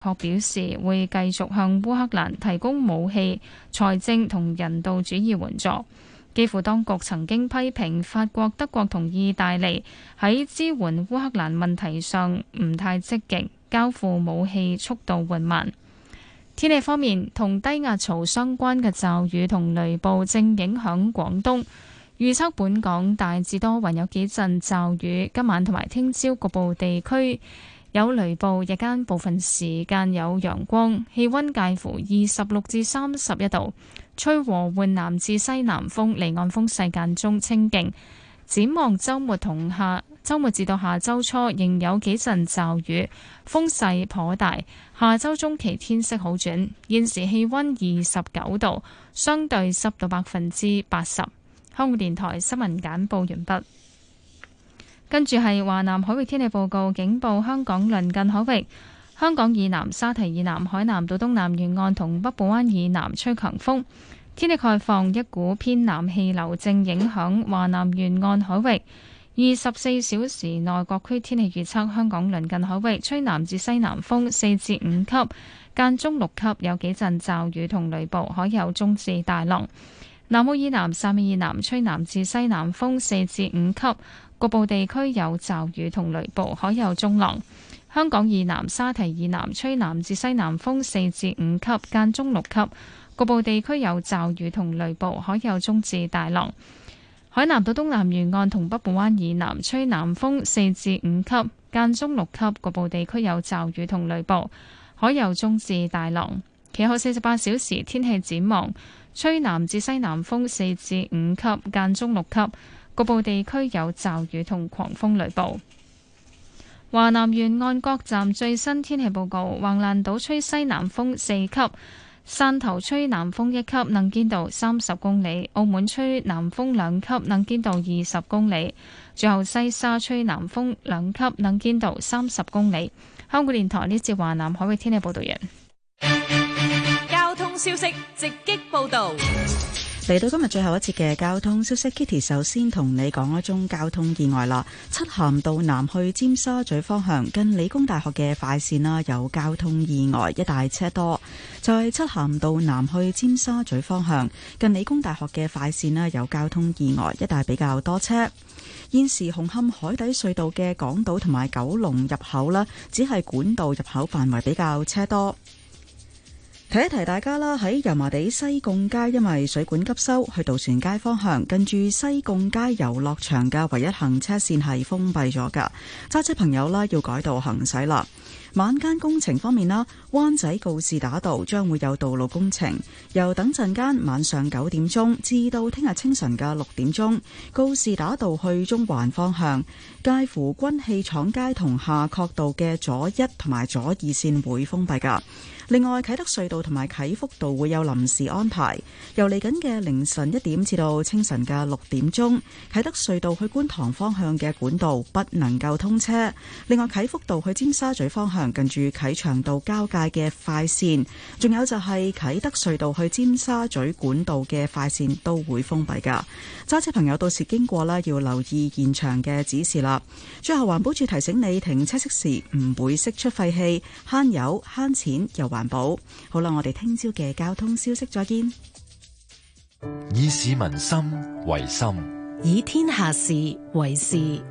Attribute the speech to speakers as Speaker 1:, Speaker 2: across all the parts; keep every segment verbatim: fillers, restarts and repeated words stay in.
Speaker 1: 確表示會繼續向烏克蘭提供武器、財政同人道主義援助。基輔當局曾經批評法國、德國同意大利喺支援烏克蘭問題上唔太積極，交付武器速度緩慢。天氣方面，同低壓槽相關嘅驟雨同雷暴正影響廣東，預測本港大致多雲，有幾陣驟雨，今晚同埋聽朝局部地區有雷暴，日間部分時間有陽光，氣溫介乎二十六至三十一度，吹和緩南至西南風，離岸風勢間中清勁。展望週末同下週末至到下週初，仍有幾陣驟雨，風勢頗大。下週中期天色好轉。現時氣溫二十九度，相對濕度百分之八十。香港電台新聞簡報完畢。跟住係華南海域天氣報告，警報香港鄰近海域、香港以南、沙提以南、海南島東南沿岸同北部灣以南吹強風。天氣概況，一股偏南氣流正影響華南沿岸海域。二十四小時內各區天氣預測，香港鄰近海域吹南至西南風四至五級，間中六級，有幾陣驟雨同雷暴，海有中至大浪。南澳以南、汕尾以南吹南至西南風四至五級，局部地區有驟雨同雷暴，海有中浪。香港以南、沙提以南吹南至西南風四至五級，間中六級，局部地區有驟雨同雷暴，海有中至大浪。海南島東南沿岸同北部灣以南吹南風四至五級，間中六級，局部地區有驟雨同雷暴，海有中至大浪。其後四十八小時天氣展望，吹南至西南風四至五級，間中六級，局部地區有驟雨同狂風雷暴。華南沿岸各站最新天氣報告：橫瀾島吹西南風四級，汕頭吹南風一級，能見度三十公里；澳門吹南風兩級，能見度二十公里；最後西沙吹南風兩級，能見度三十公里。香港電台呢節華南海域天氣報道員。
Speaker 2: 交通消息直擊報道。
Speaker 3: 嚟到今日最後一節嘅交通消息 ，Kitty 首先同你講一宗交通意外啦。漆咸道南去尖沙咀方向，近理工大學嘅快線啦，有交通意外，一大車多。就係漆咸道南去尖沙咀方向，近理工大學嘅快線啦，有交通意外，一帶比較多車。現時紅磡海底隧道嘅港島同埋九龍入口啦，只係管道入口範圍比較車多。提一提大家啦，喺油麻地西貢街，因為水管急修，去渡船街方向近住西貢街遊樂場嘅唯一行車線係封閉咗噶，揸車朋友啦要改道行駛啦。晚間工程方面啦，灣仔告士打道將會有道路工程，由等陣間晚上九點鐘至到聽日清晨嘅六點鐘，告士打道去中環方向，介乎軍器廠街同夏慤道嘅左一同埋左二線會封閉噶。另外，啟德隧道同埋啟福道會有臨時安排，由嚟緊嘅凌晨一點至到清晨嘅六點鐘，啟德隧道去觀塘方向嘅管道不能夠通車。另外，啟福道去尖沙咀方向近住啟祥道交界嘅快線，仲有就係啟德隧道去尖沙咀管道嘅快線都會封閉噶。揸車朋友到時經過啦，要留意現場嘅指示啦。最後，環保署提醒你停車熄時唔會釋出廢氣，慳油慳錢又環保。好啦，我哋聽朝嘅交通消息再見。
Speaker 4: 以市民心為心，
Speaker 5: 以天下事為事。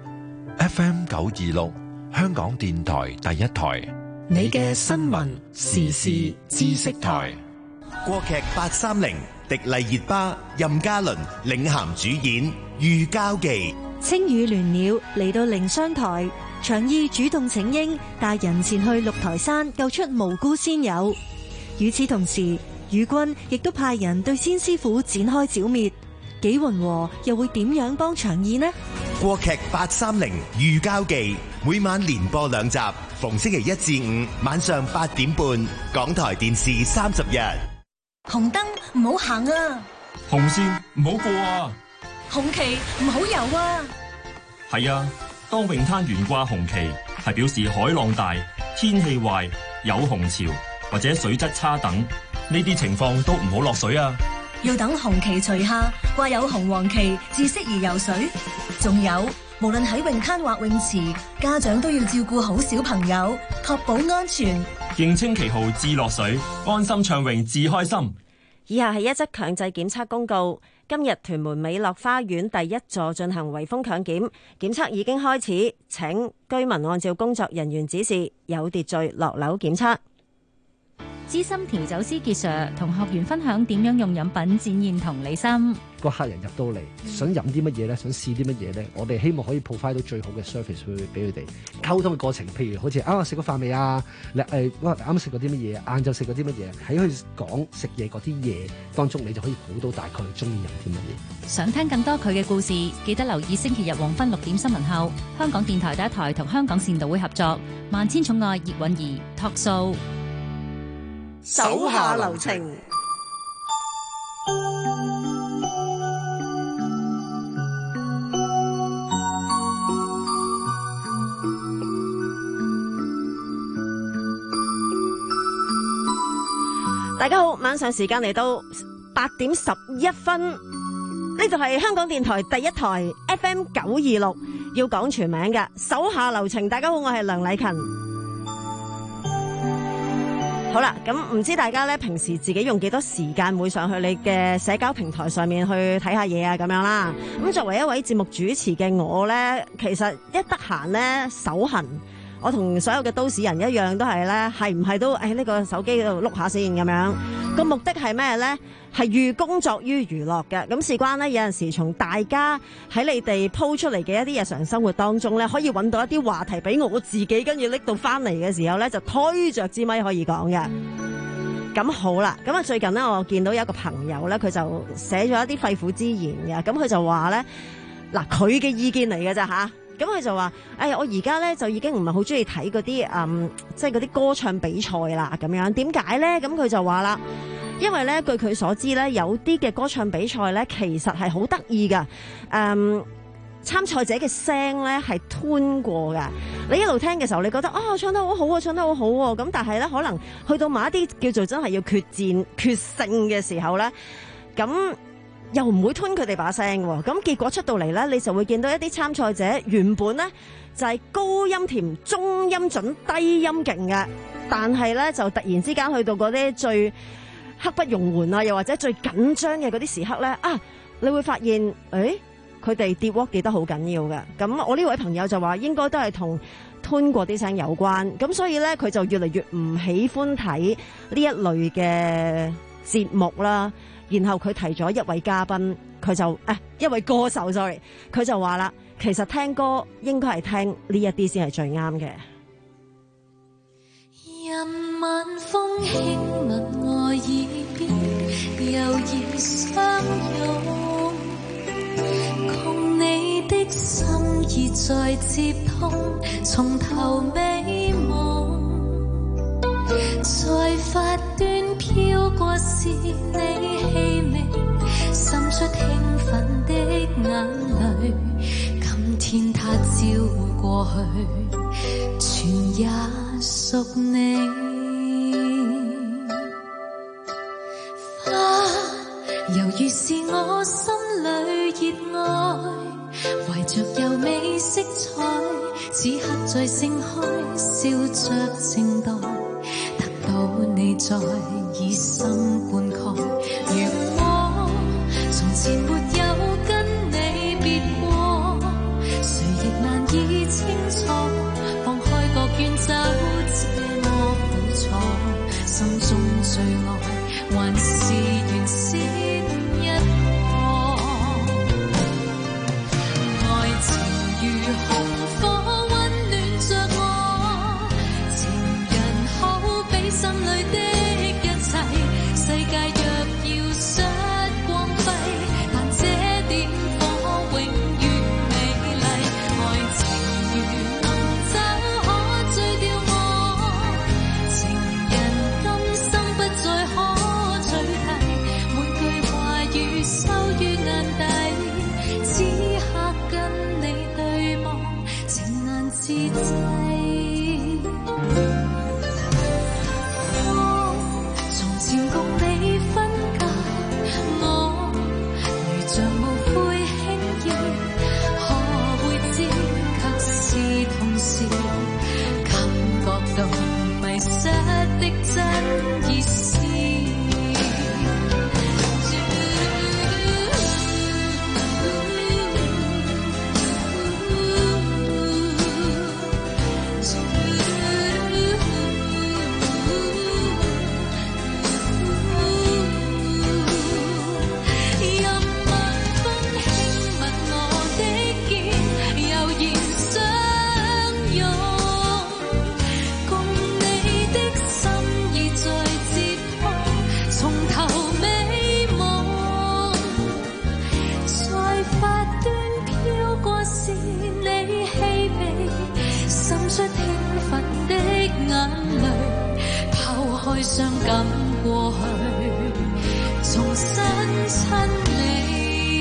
Speaker 4: F M 九二六，香港電台第一台，
Speaker 5: 你嘅新聞時事知識台。
Speaker 6: 國劇八三零，迪麗熱巴、任嘉倫領銜主演《御郊記》。
Speaker 7: 青羽鸞鳥嚟到靈商台，長意主動請纓帶人前去六台山救出無辜仙友。與此同時，雨軍亦都派人對仙師傅展開剿滅。紀雲和又會點樣幫長意呢？
Speaker 6: 國劇八三零《御郊記》每晚連播兩集，逢星期一至五晚上八點半，港台電視三十日。
Speaker 8: 紅燈唔好行啊！
Speaker 9: 紅線唔好過啊！
Speaker 8: 紅旗唔好游啊！
Speaker 9: 係啊，當泳灘懸掛紅旗，係表示海浪大、天氣壞、有紅潮或者水質差等，呢啲情況都唔好落水啊！
Speaker 8: 要等紅旗除下，掛有紅黃旗至適宜游水。仲有無論喺泳灘或泳池，家長都要照顧好小朋友，確保安全。
Speaker 9: 認清旗號至落水，安心暢泳至開心。
Speaker 10: 以下係一則強制檢測公告。今日屯門美樂花園第一座進行圍封強檢，檢測已經開始，請居民按照工作人員指示，有秩序落樓檢測。
Speaker 11: 資深調酒師傑 Sir 同學員分享點樣用飲品展現同理心。
Speaker 12: 個客人入到嚟想飲啲乜嘢咧，想試啲乜嘢咧，我哋希望可以 provide 到最好嘅 service 去俾佢哋。溝通嘅過程，譬如好似啊食過飯未啊？誒誒啱食過啲乜嘢？晏晝食過啲乜嘢？喺佢講食嘢嗰啲嘢當中，你就可以估到大概佢中意飲啲乜嘢。
Speaker 11: 想聽更多佢嘅故事，記得留意星期日黃昏六點新聞後，香港電台第一台同香港善導會合作《萬千寵愛葉韻儀》Talk Show。
Speaker 10: 手下留情。大家好，晚上時間嚟到八點十一分，呢度係香港電台第一台 F M 九二六，要講全名嘅手下留情。大家好，我係梁禮勤。好啦，咁唔知大家咧平時自己用幾多時間會上去你嘅社交平台上面去睇下嘢啊咁樣啦。咁作為一位節目主持嘅我咧，其實一得閒咧手痕，我同所有嘅都市人一樣都係咧，係唔係都誒呢個手機度碌下先咁樣？個目的係咩咧？係寓工作於娛樂嘅。咁事關咧，有陣時從大家喺你哋鋪出嚟嘅一啲日常生活當中咧，可以揾到一啲話題俾我自己，跟住拎到翻嚟嘅時候咧，就推着支咪可以講嘅。咁好啦，咁啊最近咧，我見到有一個朋友咧，佢就寫咗一啲肺腑之言嘅。咁佢就話咧，嗱佢嘅意見嚟嘅咋吓？咁佢就話，哎呀，我而家咧就已經唔係好中意睇嗰啲嗯，即係嗰啲歌唱比賽啦，咁樣點解咧？咁佢就話啦，因為咧據佢所知咧，有啲嘅歌唱比賽咧，其實係好得意噶，嗯，參賽者嘅聲咧係吞過噶。你一路聽嘅時候，你覺得啊、哦，唱得好好啊，唱得好好喎。咁但係咧，可能去到某一啲叫做真係要決戰決勝嘅時候咧，咁又唔會吞佢哋把聲喎，咁結果出到嚟咧，你就會見到一啲參賽者原本咧就係高音甜、中音準、低音勁嘅，但係咧就突然之間去到嗰啲最刻不容緩啊，又或者最緊張嘅嗰啲時刻咧，啊，你會發現，誒，佢哋跌鑊跌得好緊要嘅。咁我呢位朋友就話應該都係同吞過啲聲有關，咁所以咧佢就越嚟越唔喜歡睇呢一類嘅節目啦。然後佢提咗一位嘉賓，佢就誒一位歌手 sorry， 佢就話啦，其實聽歌應該係聽呢一啲先係最啱嘅。
Speaker 13: 任晚風輕吻我耳邊，悠然相擁，共你的心意再接通，從頭美夢，在發端飄過是你氣味，滲出興奮的眼淚，今天它照過去，全也屬你。花猶如是我心裏熱愛，懷着柔美色彩，此刻在盛開，笑着靜待，得到你在以心灌溉。如果從前沒有跟你別過，誰亦難以清楚，放開個卷走這麼苦楚，心中最愛還是原先一個。愛情如紅火溫暖着我，情人好比心裏的一切，世界若要失光輝，但這點火永遠美麗。愛情如能走可醉掉我，情人今生不再可取替，每句話語收於眼底，此刻跟你對望，情難自制。 再傷感過去，重新親你。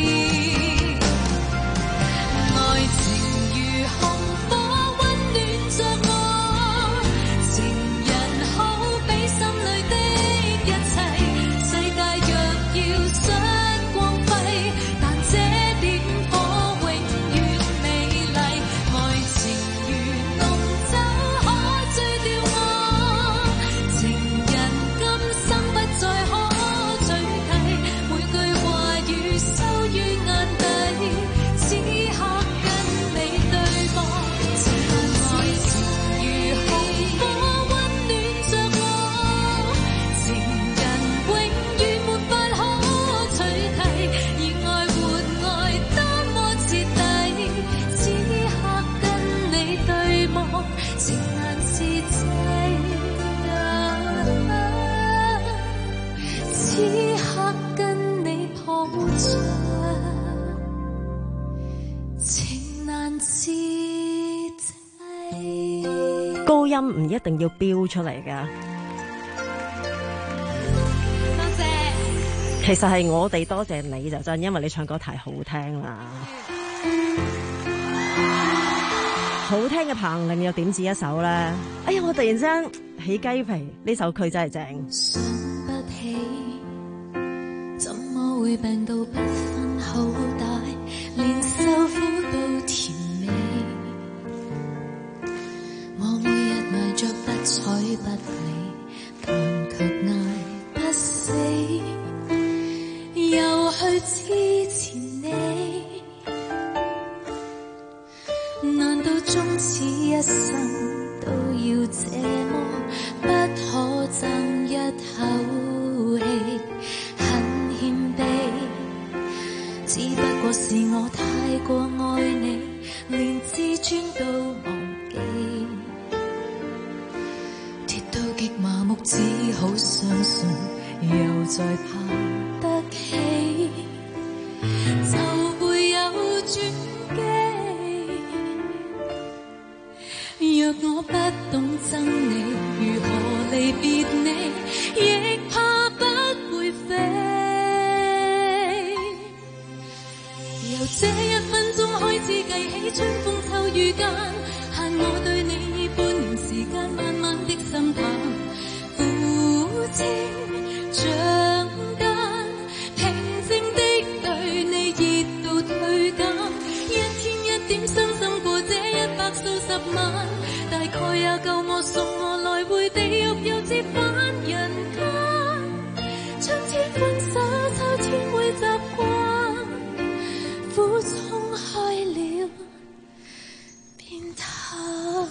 Speaker 13: 愛情如紅火溫暖着我，情人好比心裏的一切，世界若要失光輝，但這點火永遠美麗。愛情如濃酒可醉掉我，情人今生不再可取替，每句話語收於眼底，此刻跟你對望，情愛情如紅火溫暖着我，情人永遠沒法可取替，熱愛活愛多麼徹底，此刻跟你對望，情難自制啊，此刻跟你抱着，情難自制。
Speaker 10: 高音唔一定要飆出嚟㗎，
Speaker 2: 多謝。
Speaker 10: 其實係我哋多謝你就真，因為你唱歌太好聽啦。好聽嘅彭羚又點止一首咧？哎呀，我突然之間起雞皮，呢首佢真係正。
Speaker 13: 想不起，怎麼會病到不分好歹，連受苦都甜美。我每日捱着不睬不理，但卻捱不死，又去支持你。難道終此一生都要這麼不可爭一口氣？很謙卑，只不過是我太過愛你，連自尊都忘記。跌到極麻木，只好相信又再爬得起，就會有轉機。若我不懂憎你，如何離別你，亦怕不會飛。由這一分鐘開始計起，春風秋雨間，限我對你半年時間，慢慢的心淡，苦清像間，平靜的對你熱度退減，一天一點傷心過這一百數十萬，大概也夠我送我來回地獄，又折返人間。春天分手，秋天會習慣，苦衝開了變淡。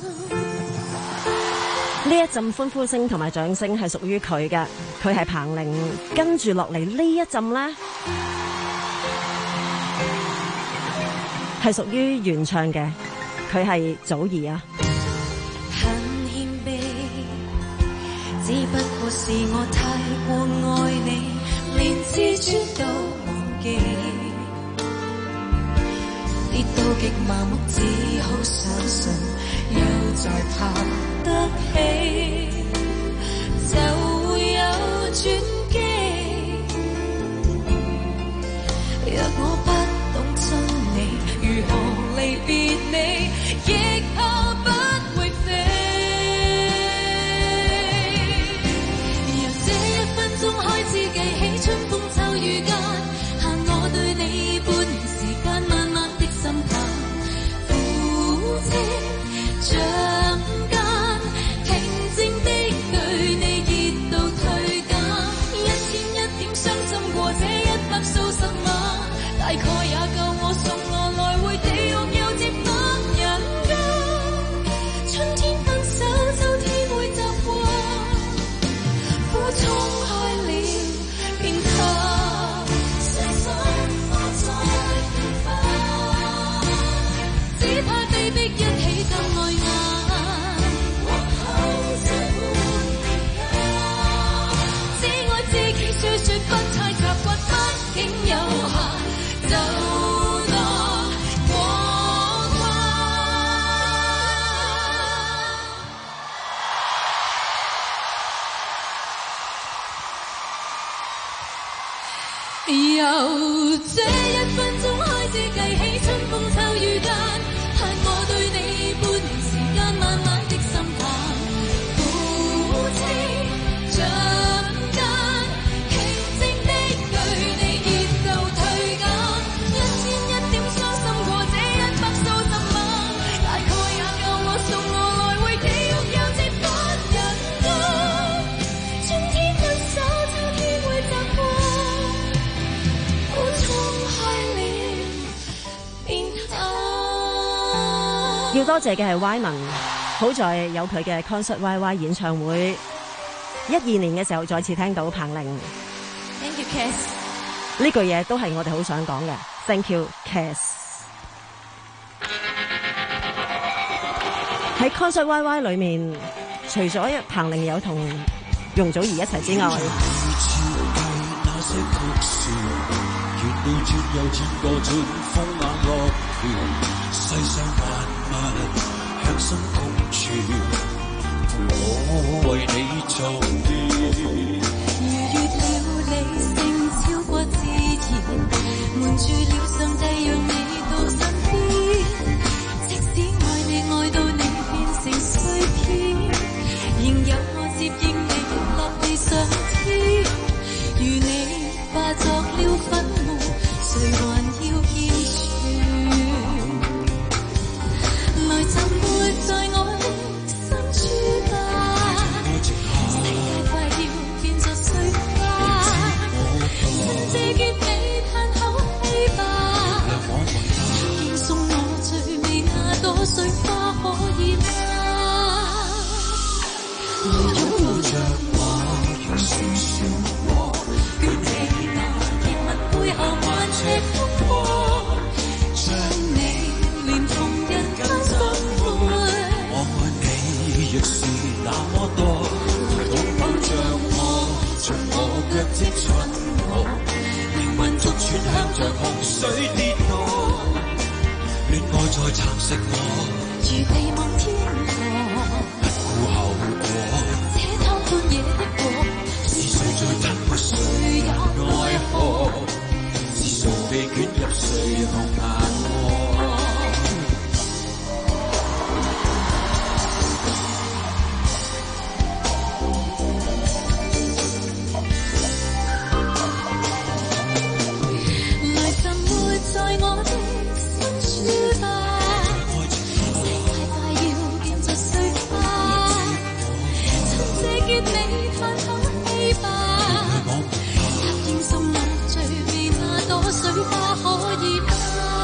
Speaker 10: 呢一陣歡呼聲同埋掌聲係屬於佢嘅，佢係彭羚。跟住落嚟呢一陣呢，係屬於原唱嘅，佢係祖兒啊。
Speaker 13: 很謙卑，只不過是我太過愛你，連自尊都忘記。跌到極麻木，只好相信又再爬得起，就會有轉機。若我不懂憎你，如何離別你，亦怕不會飛。由這一分鐘開始計起，春風秋雨間，限我對你半年時間，慢慢的心淡，苦清像間，平靜的對你熱度退減，一天一點傷心過這一百數十萬，大概也夠我送我來回地獄，又折返人間。春天分手，秋天會習慣，苦衝開了變淡，相信我再平凡，只怕被逼一起更愛眼，往後這半年間，只愛自己說說不太習慣，畢竟有限，就落過關。 由這一分鐘開始計起，春風秋雨間，盼我對你半年時間，慢慢的心淡，苦清像間，傾靜的距離熱就退減，一千一點傷心過這一百數十萬，大概也夠我送我來回記憶又折返人間，春天分手，秋天會習慣。
Speaker 10: 要多謝嘅係 Y 文，好在有佢嘅 Concert Y Y 演唱會，一二年嘅時候再次聽到彭玲。
Speaker 13: Thank you, Cass。
Speaker 10: 呢句嘢都係我哋好想講嘅。Thank you, Cass。喺 Concert Y Y 裏面，除咗彭玲有同容祖兒一齊之外，
Speaker 5: 世上萬物向心共存，我為你做斷。
Speaker 13: 逾越了理性，超過自然，瞞住了上帝，讓你到身邊。即使愛你愛到你變成碎片，仍有我接應你立地上天。如你化作了粉末，誰還要見全？來浸沒在我的深處吧，世界快要變作碎花，趁這結尾嘆口氣吧，贈送我最美那朵碎花可以嗎？來擁抱着我，讓聲說我，捲起那熱吻背後萬尺風波，將你連同人間生活。
Speaker 5: 我愛你亦是那麼多，來擁抱着我，像我腳跡尋我，靈魂逐寸向着洪水跌落，戀愛在蠶食我，
Speaker 13: 如地望天河，
Speaker 5: 不顧後果。
Speaker 13: 這貪歡野的我，
Speaker 5: 是誰在吞沒誰也奈何？是誰被捲入誰紅顏禍？
Speaker 13: 來浸沒在我的深處吧，世界快要變作碎花，趁這結尾嘆口氣吧，答應送我最美那朵水花可以嗎？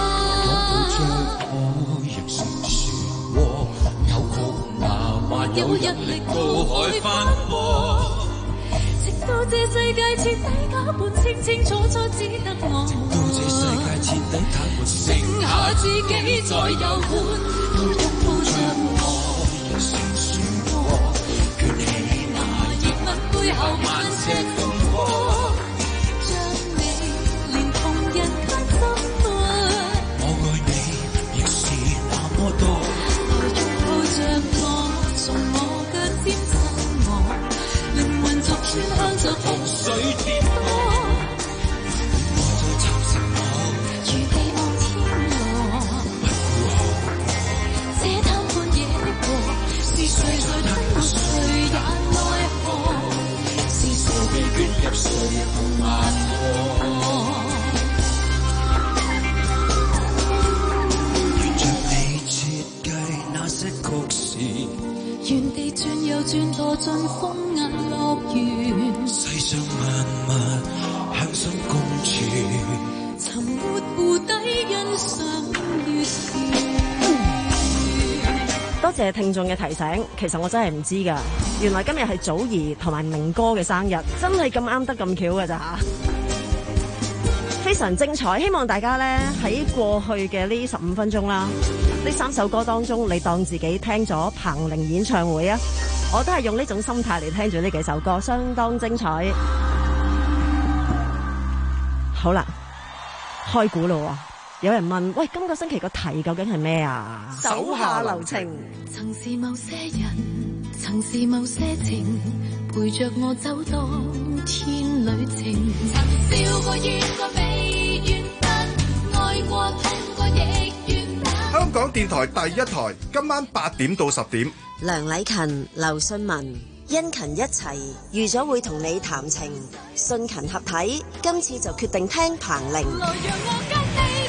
Speaker 5: 我亦是漩渦，有酷牙還有人力渡海翻波，
Speaker 13: 直到這世界徹底假扮清清楚楚，只得我
Speaker 5: 到這世界徹底癱瘓，
Speaker 13: 剩下自己在遊玩，來擁抱着我，
Speaker 5: 亦是漩渦，捲起那
Speaker 13: 熱吻背後萬尺風波，將你連同人間生活。
Speaker 5: 我愛你亦是那麼多，
Speaker 13: 來擁抱着我，從我腳尖親我，靈魂逐寸向着洪水跌落，
Speaker 5: 戀愛在蠶食我，
Speaker 13: 如地望天河，
Speaker 5: 不顧後果。
Speaker 13: 這貪歡野的我，是誰在吞沒誰也奈何？是誰被捲入誰紅顏禍？
Speaker 5: 沿着你設計那些曲線，
Speaker 13: 原地轉又轉墮進風眼樂園，
Speaker 5: 世上萬物向心共存，
Speaker 13: 沉沒湖底欣賞月圓。
Speaker 10: 多謝聽眾嘅提醒，其實我真係唔知㗎，原來今日係祖兒同埋明哥嘅生日，真係咁啱得咁巧㗎咋嚇，非常精彩。希望大家咧喺過去嘅呢十五分鐘啦，呢三首歌當中，你當自己聽咗彭玲演唱會啊！我都係用呢種心態嚟聽住呢幾首歌，相當精彩。好啦，開估咯喎！有人問：喂，今個星期個題究竟係咩啊？手下留情。
Speaker 13: 曾是某些人，曾是某些情，陪着我走當天旅程，曾笑過怨過未怨恨，愛過痛過亦願等。
Speaker 14: 香港電台第一台，今晚八點到十點。
Speaker 15: 梁禮勤、劉信文、殷勤一齊，預咗會同你談情，信勤合體，今次就決定聽彭羚。
Speaker 13: 來讓我跟你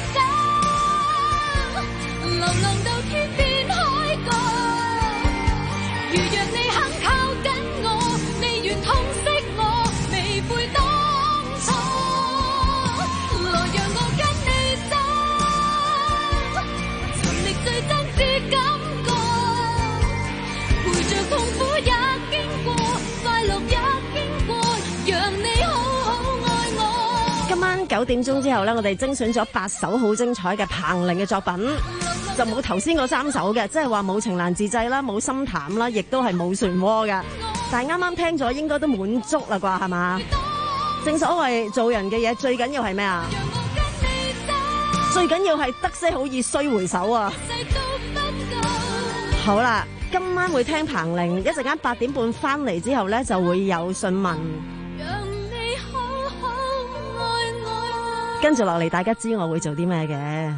Speaker 13: 走，流浪到天邊海角，如若你肯靠緊我，你願痛惜我，未悔當初。來讓我跟你走，尋覓最真摯感覺，陪着痛苦也經過，快樂也經過，讓你好好愛我。
Speaker 10: 今晚九點鐘之後呢，我哋精選咗八首好精彩嘅彭羚嘅作品，就冇頭先嗰三首嘅，即係話冇情難自制啦，冇心淡啦，亦都係冇漩渦嘅。但係啱啱聽咗，應該都滿足啦啩，係嘛？正所謂做人嘅嘢最緊要係咩啊？最緊要係得些好易須回首啊！好啦，今晚會聽彭羚，一陣間八點半翻嚟之後呢，就會有信文。跟住落嚟，大家知我會做啲咩嘅？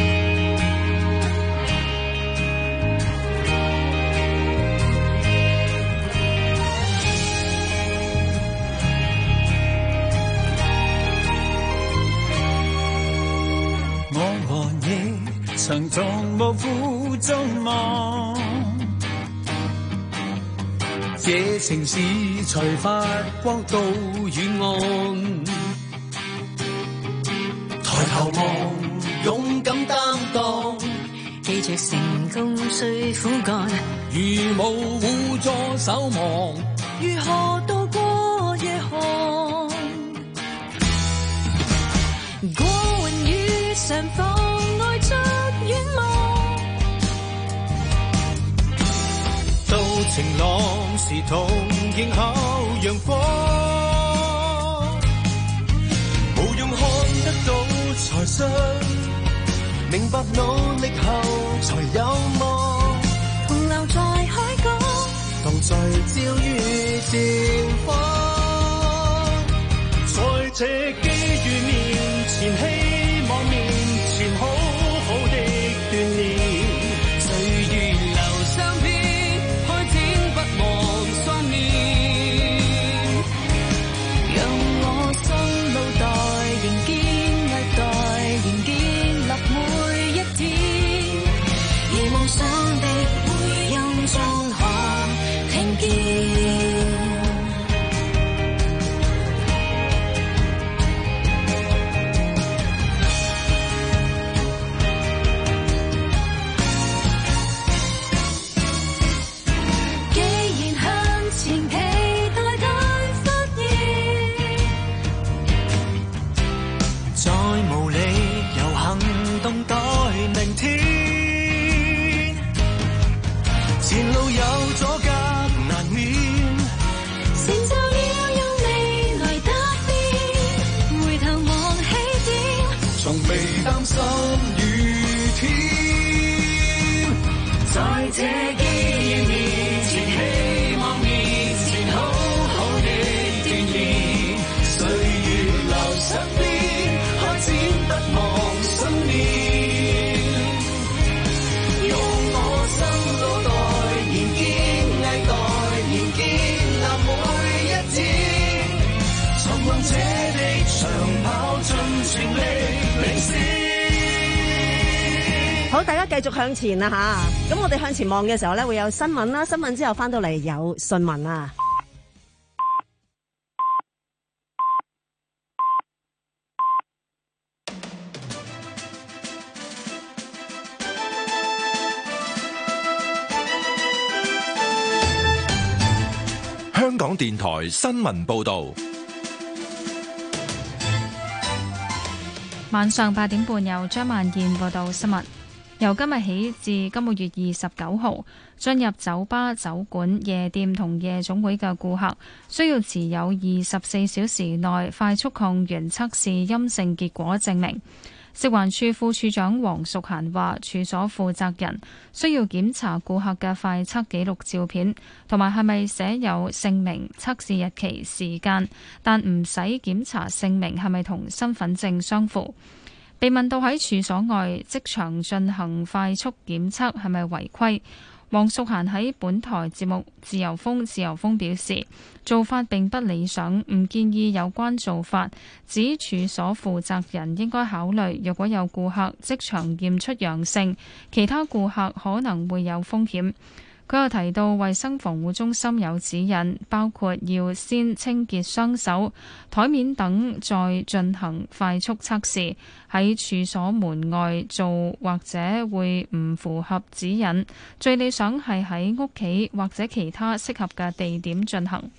Speaker 5: 我和你曾從無負中望，這城市才發光到遠岸。抬頭望，勇敢擔當，
Speaker 13: 記着成功需苦幹，
Speaker 5: 如無互助守望，
Speaker 13: 如何渡過夜寒？過雲雨上妨礙着遠望，
Speaker 5: 到晴朗時同迎候陽光，無用看得到才信，明白努力後才有望，
Speaker 13: 同留在海港，
Speaker 5: 同聚焦於前方，在這機遇面前，希望面前好好的鍛鍊，歲月留相片，開展不忘雙面，
Speaker 13: 讓我心路代仍堅毅待，仍建立每一天，而夢想的回音中可聽見。
Speaker 5: 這機遇面前，希望面前好好的鍛鍊，歲月留身邊，開展不忘信念，用我心腦袋，仍堅毅待，仍建立每一天，尋夢這地長跑盡全力領先。
Speaker 10: 好，大家繼續向前啊吓！咁我哋向前望嘅時候咧，會有新聞啦，新聞之後翻到嚟有信文啊。
Speaker 4: 香港電台新聞報道。
Speaker 1: 晚上八點半由張萬燕報道新聞。由今日起至今個月二十九號，進入酒吧、酒館、夜店同夜總會嘅顧客，需要持有二十四小時內快速抗原測試陰性結果證明。 食環署副署長黃淑嫻話，處所負責人需要檢查顧客嘅快測記錄照片，同埋係咪寫有姓名、測試日期、時間，但唔使檢查姓名係咪同身份證相符。被問到喺處所外即場進行快速檢測係咪違規，黃淑嫻喺本台節目《自由風》自由風表示，做法並不理想，唔建議有關做法。指處所負責人應該考慮，若果有顧客即場驗出陽性，其他顧客可能會有風險。佢又提到，衛生防護中心有指引，包括要先清潔雙手、台面等，再進行快速測試。喺處所門外做或者會唔符合指引，最理想係喺屋企或者其他適合嘅地點進行。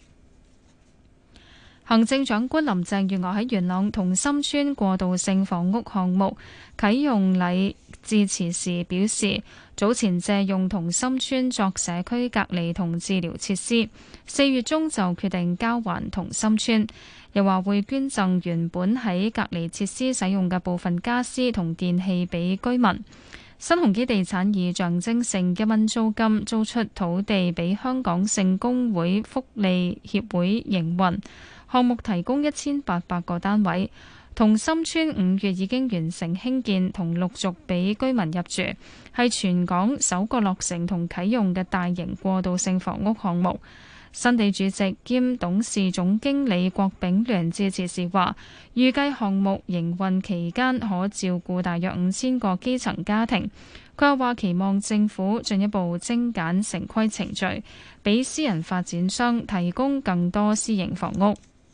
Speaker 1: 行政長官林鄭月娥喺元朗同心村過渡性房屋項目啟用禮致辭時表示，早前借用同心村作社區隔離同治療設施，四月中就決定交還同心村，又話會捐贈原本喺隔離設施使用嘅部分家私同電器俾居民。新鴻基地產以象徵性一蚊租金租出土地俾香港聖公會福利協會營運，項目提供一千八百個單位。同心村五月已經完成興建同陸續俾居民入住，係全港首個落成同啟用嘅大型過渡性房屋項目。新地主席兼董事總經理郭炳聯致辭時話，預計項目營運期間可照顧大約五千個基層家庭。佢又話期望政府進一步精簡城規程序，俾私人發展商提供更多私營房屋。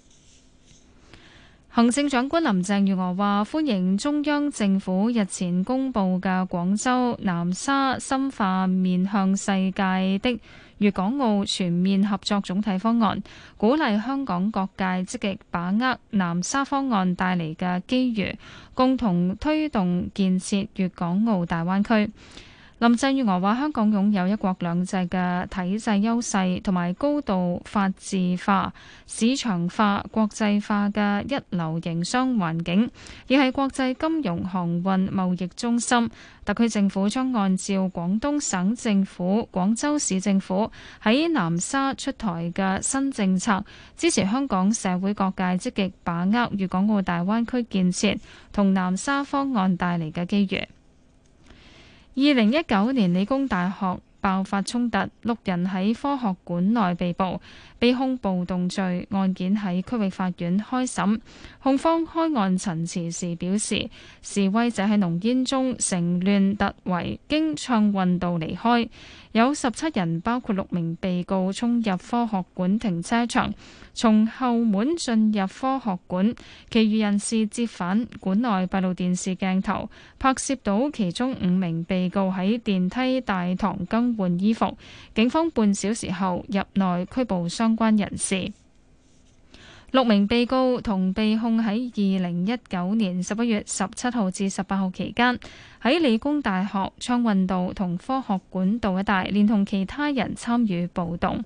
Speaker 1: 行政長官林鄭月娥話：歡迎中央政府日前公布嘅廣州南沙深化面向世界的粵港澳全面合作總體方案，鼓勵香港各界積極把握南沙方案帶嚟嘅機遇，共同推動建設粵港澳大灣區。林鄭月娥話：香港擁有一國兩制嘅體制優勢，同埋高度法治化、市場化、國際化嘅一流營商環境，亦係國際金融、航運、貿易中心。特區政府將按照廣東省政府、廣州市政府喺南沙出台嘅新政策，支持香港社會各界積極把握粵港澳大灣區建設同南沙方案帶嚟嘅機遇。二零一九年理工大學爆發衝突，六人喺科學館內被捕，被控暴動罪，案件喺區域法院開審。控方開案陳詞時表示，示威者喺濃煙中乘亂突圍，經暢運道離開。有十七人，包括六名被告，衝入科學館停車場，從後門進入科學館，其餘人士折返。館內閉路電視鏡頭拍攝到其中五名被告喺電梯大堂更換衣服，警方半小時後入內拘捕相關人士。六名被告同被控喺二零一九年十一月十七號至十八號期間，喺理工大學暢運道同科學館道一帶，連同其他人參與暴動。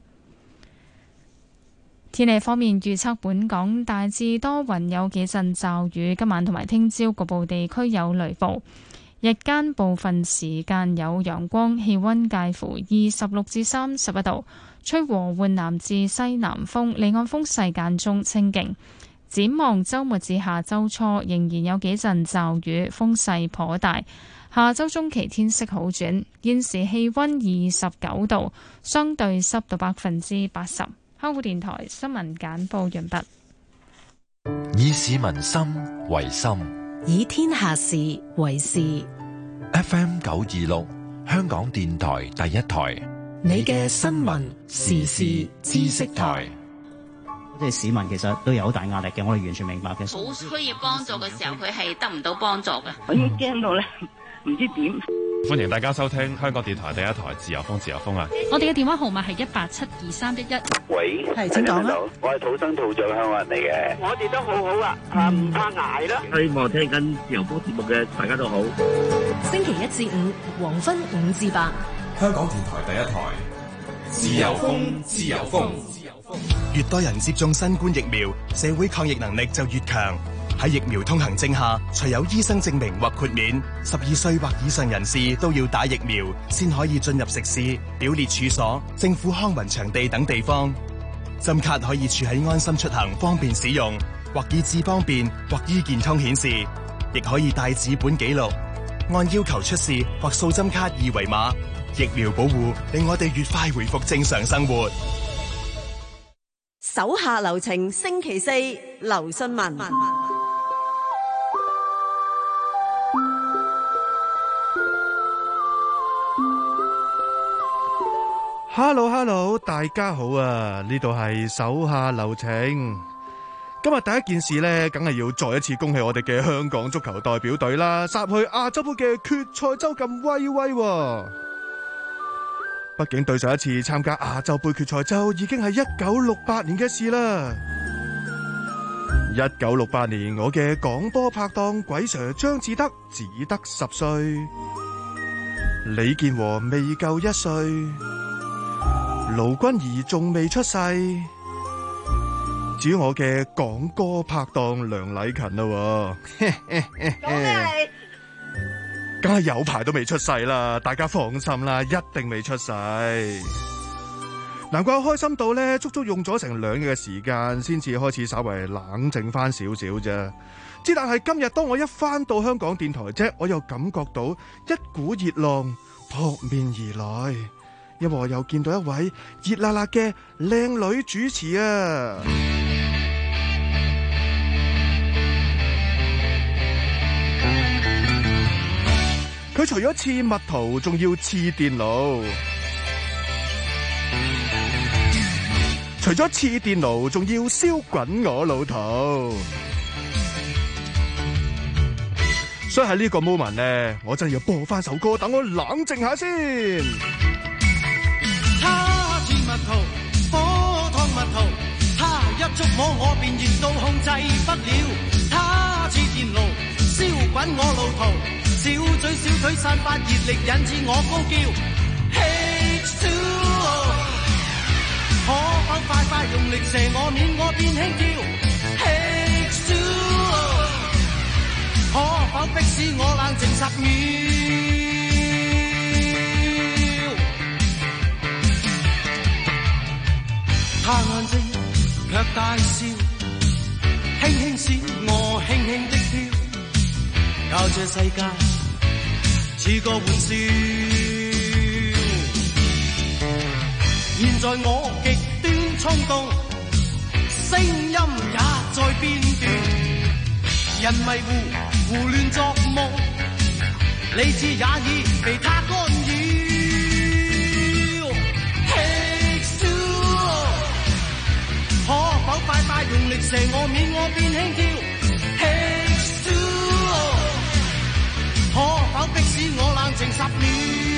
Speaker 1: 天氣方面預測，本港大致多雲，有幾陣驟雨，今晚同埋聽朝局部地區有雷暴。日間部分時間有陽光，氣溫介乎二十六至三十一度，吹和緩南至西南風，離岸風勢間中清勁。展望週末至下週初仍然有幾陣驟雨，風勢頗大。下週中期天色好轉，現時氣溫二十九度，相對濕度百分之八十。香港電台新聞簡報完畢。
Speaker 4: 以市民心為心，
Speaker 8: 以天下事為事。
Speaker 4: F M 九二六，香港電台第一台，
Speaker 8: 你嘅新聞時事知識台。
Speaker 16: 即係市民其實都有好大壓力嘅，我哋完全明白嘅。
Speaker 17: 好需要幫助嘅時候，佢係得唔到幫助嘅。
Speaker 18: 我已經驚到咧，唔知點。
Speaker 19: 歡迎大家收聽香港電台第一台自由風自由風啊！
Speaker 11: 我哋嘅電話號碼係一八七二三一一。
Speaker 18: 喂，
Speaker 16: 係請講啊！
Speaker 18: 我係土生土長香港人嚟嘅，我哋都好好啊，啊唔怕捱啦。希望聽緊自由風節目嘅大家都好。
Speaker 8: 星期一至五黃昏五至八，
Speaker 14: 香港電台第一台自由風自由風。
Speaker 6: 越多人接種新冠疫苗，社會抗疫能力就越強。
Speaker 20: 喺疫苗通行證下，除有醫生證明或豁免，十二歲或以上人士都要打疫苗，先可以進入食肆、表列處所、政府康文場地等地方。針卡可以儲喺安心出行，方便使用，或以智方便，或醫健通顯示，亦可以帶紙本記錄，按要求出示或掃針卡二維碼。疫苗保護令我哋越快回復正常生活。
Speaker 10: 手下留情，星期四劉信文。
Speaker 21: Hello Hello， 大家好啊！呢度係手下留情。今日第一件事呢，梗係要再一次恭喜我哋嘅香港足球代表隊啦，殺去亞洲盃嘅決賽周咁威威喎。畢竟對上一次參加亞洲盃決賽周已經係一九六八年嘅事啦。一九六八年，我嘅港波拍檔鬼 Sir 張志德只得十歲，李健和未夠一歲，盧君儀仲未出世。至於我嘅港歌拍檔梁禮勤啦，
Speaker 10: 講咩你？
Speaker 21: 梗係有排都未出世啦，大家放心啦，一定未出世。難怪我開心到咧，足足用咗成兩日嘅時間，先至開始稍微冷靜翻少少啫。之但係今日當我一翻到香港電台啫，我又感覺到一股熱浪撲面而來，因為我又見到一位熱辣辣嘅靚女主持啊！佢除咗刺蜜桃，仲要刺電爐；除咗刺電爐，仲要燒滾我老頭。所以喺呢個 moment 呢，我真係要播翻首歌，等我冷靜下先。
Speaker 5: 他刺蜜桃，火燙蜜桃，他一觸摸我便熱到控制不了。他刺電爐，燒滾我老頭。小嘴小腿散發熱力，引致我高叫 H 二 O， 可否快快用力射我面，我變輕佻 H 二 O， 可否迫使我冷靜十秒？他眼睛卻大笑，輕輕使我輕輕的飄，教這世界似個玩笑，現在我極端衝動，聲音也在變調，人迷糊胡亂作夢，理智也已被他干擾。H 二 O， 可否快快用力射我面，我變輕佻。H 二 O，可否迫使我冷靜十秒？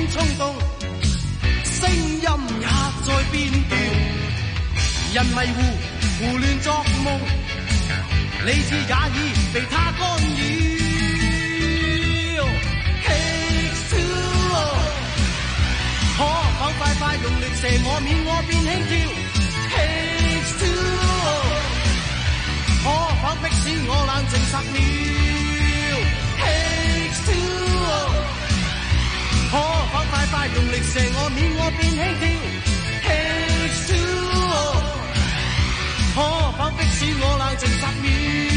Speaker 3: 衝動，聲音也在變調，人迷糊胡亂作夢，理智也已被他干擾。Takes two， 可否快快用力射我，免我變輕佻 ？Takes two， 可否迫使我冷靜十秒 ？Takes two， 可否快快用力射我，免我變輕佻 ？Takes two， 可否迫使我冷靜十秒？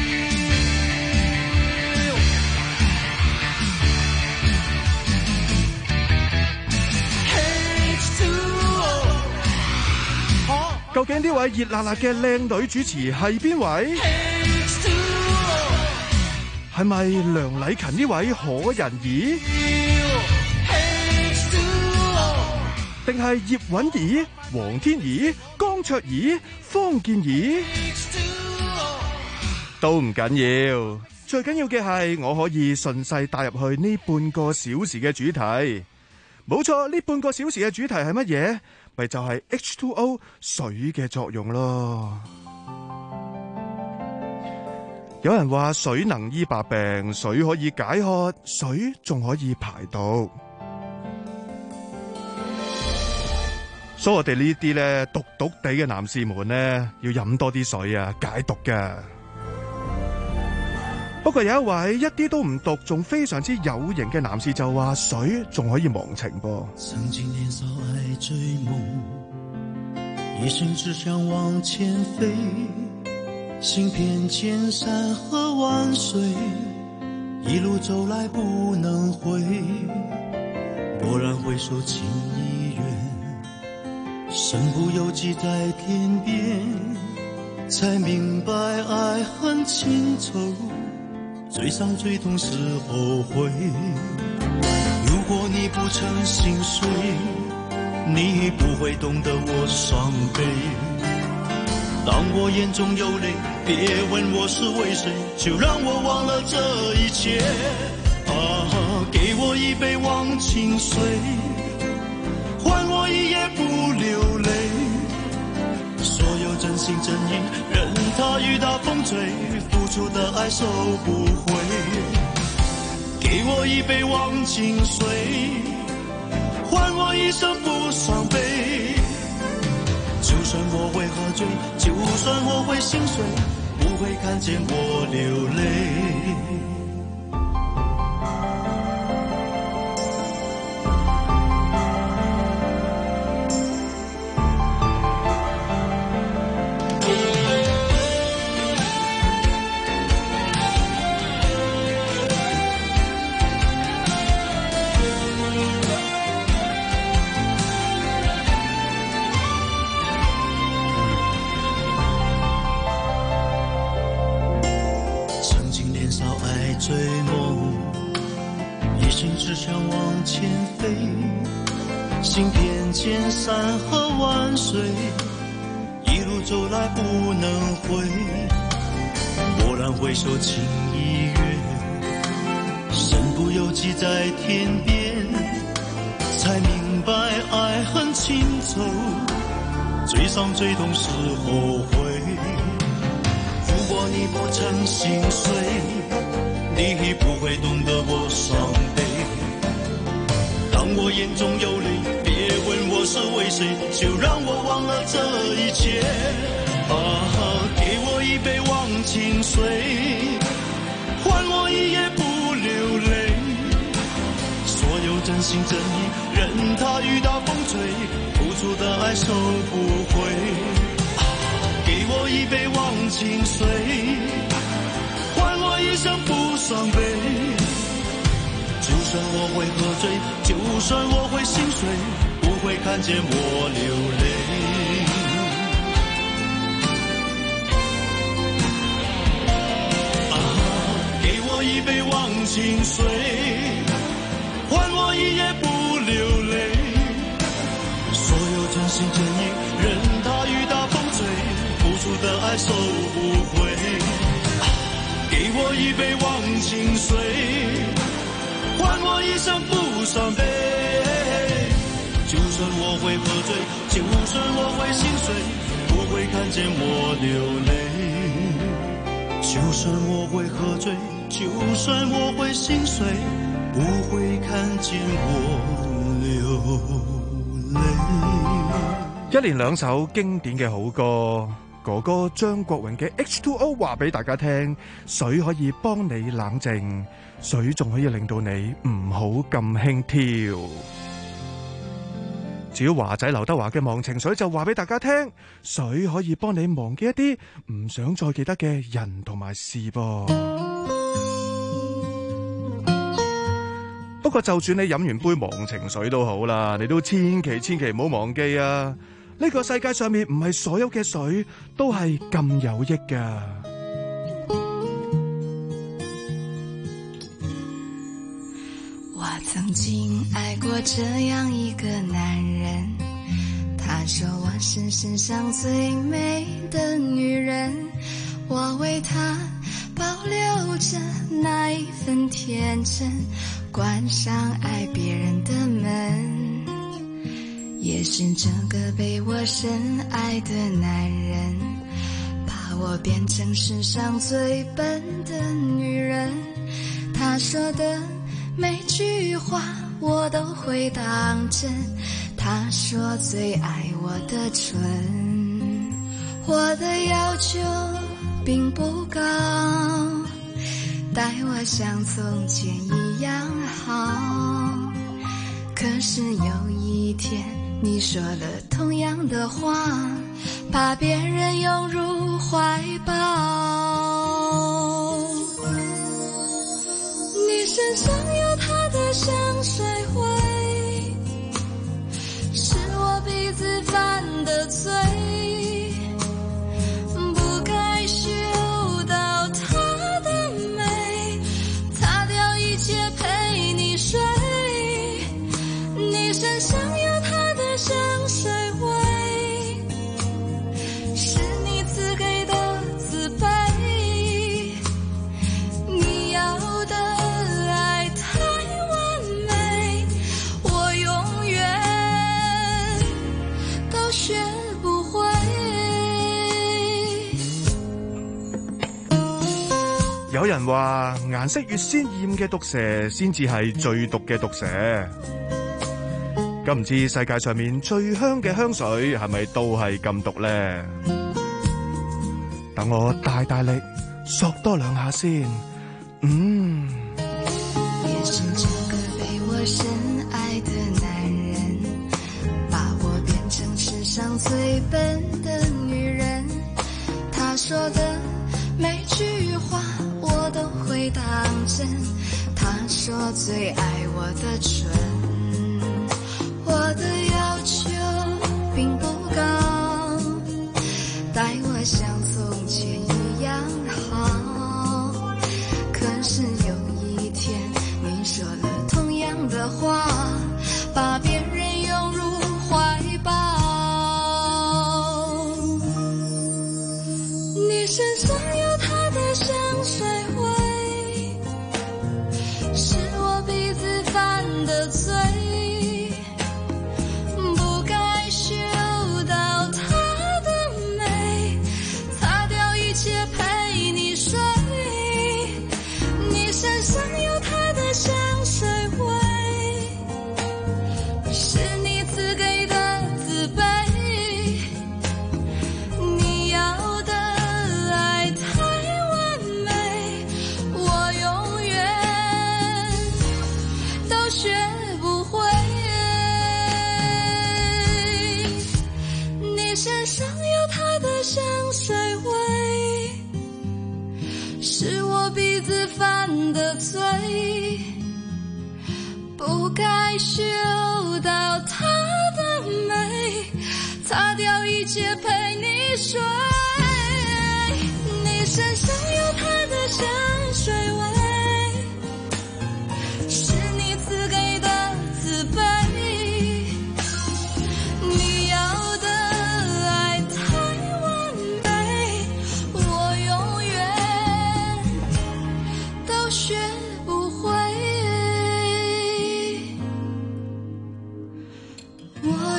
Speaker 21: 究竟呢位熱辣辣嘅靚女主持係邊位？係咪梁禮勤呢位可人兒？定係葉韻儀、黃天怡、江卓儀、方健儀？都唔緊要，最緊要嘅係我可以順勢帶入去呢半個小時嘅主題。冇錯，呢半個小時嘅主題係乜嘢？咪就係 H 二 O 水嘅作用咯。有人話水能醫百病，水可以解渴，水仲可以排毒。所以我哋呢啲咧毒毒地嘅男士們咧，要飲多啲水啊，解毒㗎。不過有一位一啲都唔毒，仲非常之有型嘅男士就話水仲可以忘情噃。
Speaker 5: 曾經年少愛追夢，一生只想往前飛，行遍千山和萬水，一路走來不能回，驀然回首情已遠，身不由己在天邊，才明白愛恨情仇，最傷最痛是後悔。如果你不曾心碎，你不會懂得我傷悲。當我眼中有淚，別問我是為誰，就讓我忘了這一切。啊，給我一杯忘情水，換我一夜不流淚。所有真心真意，任它雨打風吹，付出的愛收不回。給我一杯忘情水，換我一生不傷悲。就算我會喝醉，就算我會心碎，不會看見我流淚。行遍千山和萬水，一路走來不能回，驀然回首情已遠，身不由己在天邊，才明白愛恨情仇，最傷最痛是後悔。如果你不曾心碎，你不會懂得我傷悲。當我眼中有淚，別問我是為誰，就讓我忘了這一切。啊，給我一杯忘情水，換我一夜不流淚。所有真心真意，任它雨打風吹，付出的愛收不回。啊，給我一杯忘情水，換我一生不傷悲。就算我會喝醉，就算我會心碎，不會看見我流淚。啊，給我一杯忘情水，換我一夜不流淚。所有真心真意，任它雨打風吹，付出的愛收不回。啊，給我一杯忘情水，換我一生不傷悲。
Speaker 3: 算我会喝醉，就算我会心碎，不会看见我流泪。就算我会喝醉，就算我会心碎，不會看見我流淚。
Speaker 21: 一連兩首經典嘅好歌，哥哥張國榮嘅 H 二 O 話俾大家聽，水可以幫你冷靜，水仲可以令到你唔好咁輕佻。至於華仔劉德華嘅忘情水就話俾大家聽，水可以幫你忘記一啲唔想再記得嘅人同埋事噃。不過就算你飲完杯忘情水都好啦，你都千祈千祈唔好忘記啊！呢個世界上面唔係所有嘅水都係咁有益噶。
Speaker 13: 我曾經愛過這樣一個男人，他說我是世上最美的女人，我為他保留着那一份天真，關上愛別人的門，也是這個被我深愛的男人，把我變成世上最笨的女人，他說的每句話我都會當真，他說最愛我的唇，我的要求並不高，待我像從前一樣好，可是有一天你說了同樣的話，把別人擁入懷抱，你身上有他的香水味，是我鼻子犯的罪，不該嗅到他的美，擦掉一切陪你睡，你身上有他的香水味，是你賜給的自卑，你要的愛太完美，我永遠都學不會。
Speaker 21: 有人話顏色越鮮豔嘅毒蛇先至係最毒嘅毒蛇，咁唔知世界上面最香嘅香水係咪都係咁毒呢？等我大大力索多兩下先，嗯。
Speaker 13: 也是這個被我深愛的男人，把我變成世上最笨的女人，他說的每句話我都會當真，他說最愛我的唇，我的要求並不高，待我像從前一樣好，可是有一天你說了同樣的話，把別人擁入懷抱，你身上有他的香水味，是我鼻子犯的罪，不該嗅到他的美，擦掉一切陪你睡，你身上有他的香水味，是你賜給的自卑，你要的愛太完美，我永遠都學不會。你身上有他的香水味，是我鼻子犯的罪，不該嗅到他的美，擦掉一切陪你睡，你身上有他的香水味，是你賜給的自卑，你要的愛太完美，我永遠都學不會，我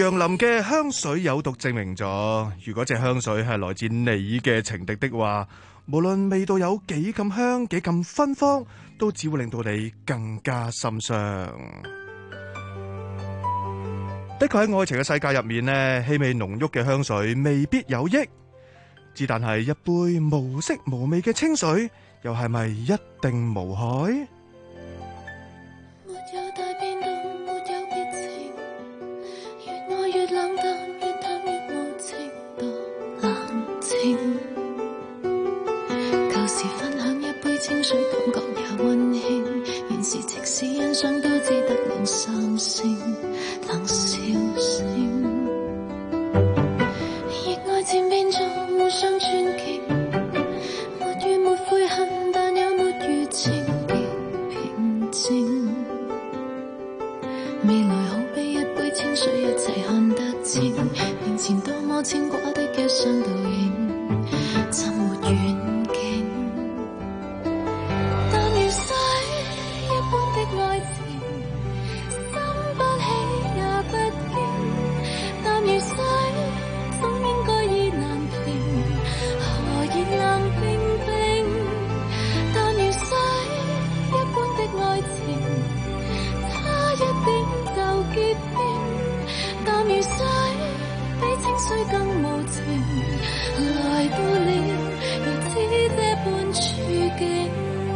Speaker 21: 楊林嘅香水有毒證明咗，如果隻香水係來自你嘅情敵的話，無論味道有幾咁香幾咁芬芳，都只會令到你更加心傷。的確喺愛情嘅世界入面呢，氣味濃郁嘅香水未必有益，之但係一杯無色無味嘅清水，又係咪一定無害？
Speaker 13: 沒有大變動，沒有別情，越愛越冷淡，越淡越無情，多冷靜。舊時分享一杯清水，感覺也溫馨，現時即使欣賞都只得兩三聲，冷笑聲。熱愛漸變作互相尊敬，沒怨沒悔恨，但也沒餘情，別平靜。未來好比一杯清水，一切看得清，面前多麼牽掛的一雙倒影，怎沒遠景？但如水一般的愛情，心不喜也不驚，淡如水總應該意難平，何以冷冰冰？淡如水一般的愛情，差一點就結冰，淡如水比清水更無情，來到了如此這般處境。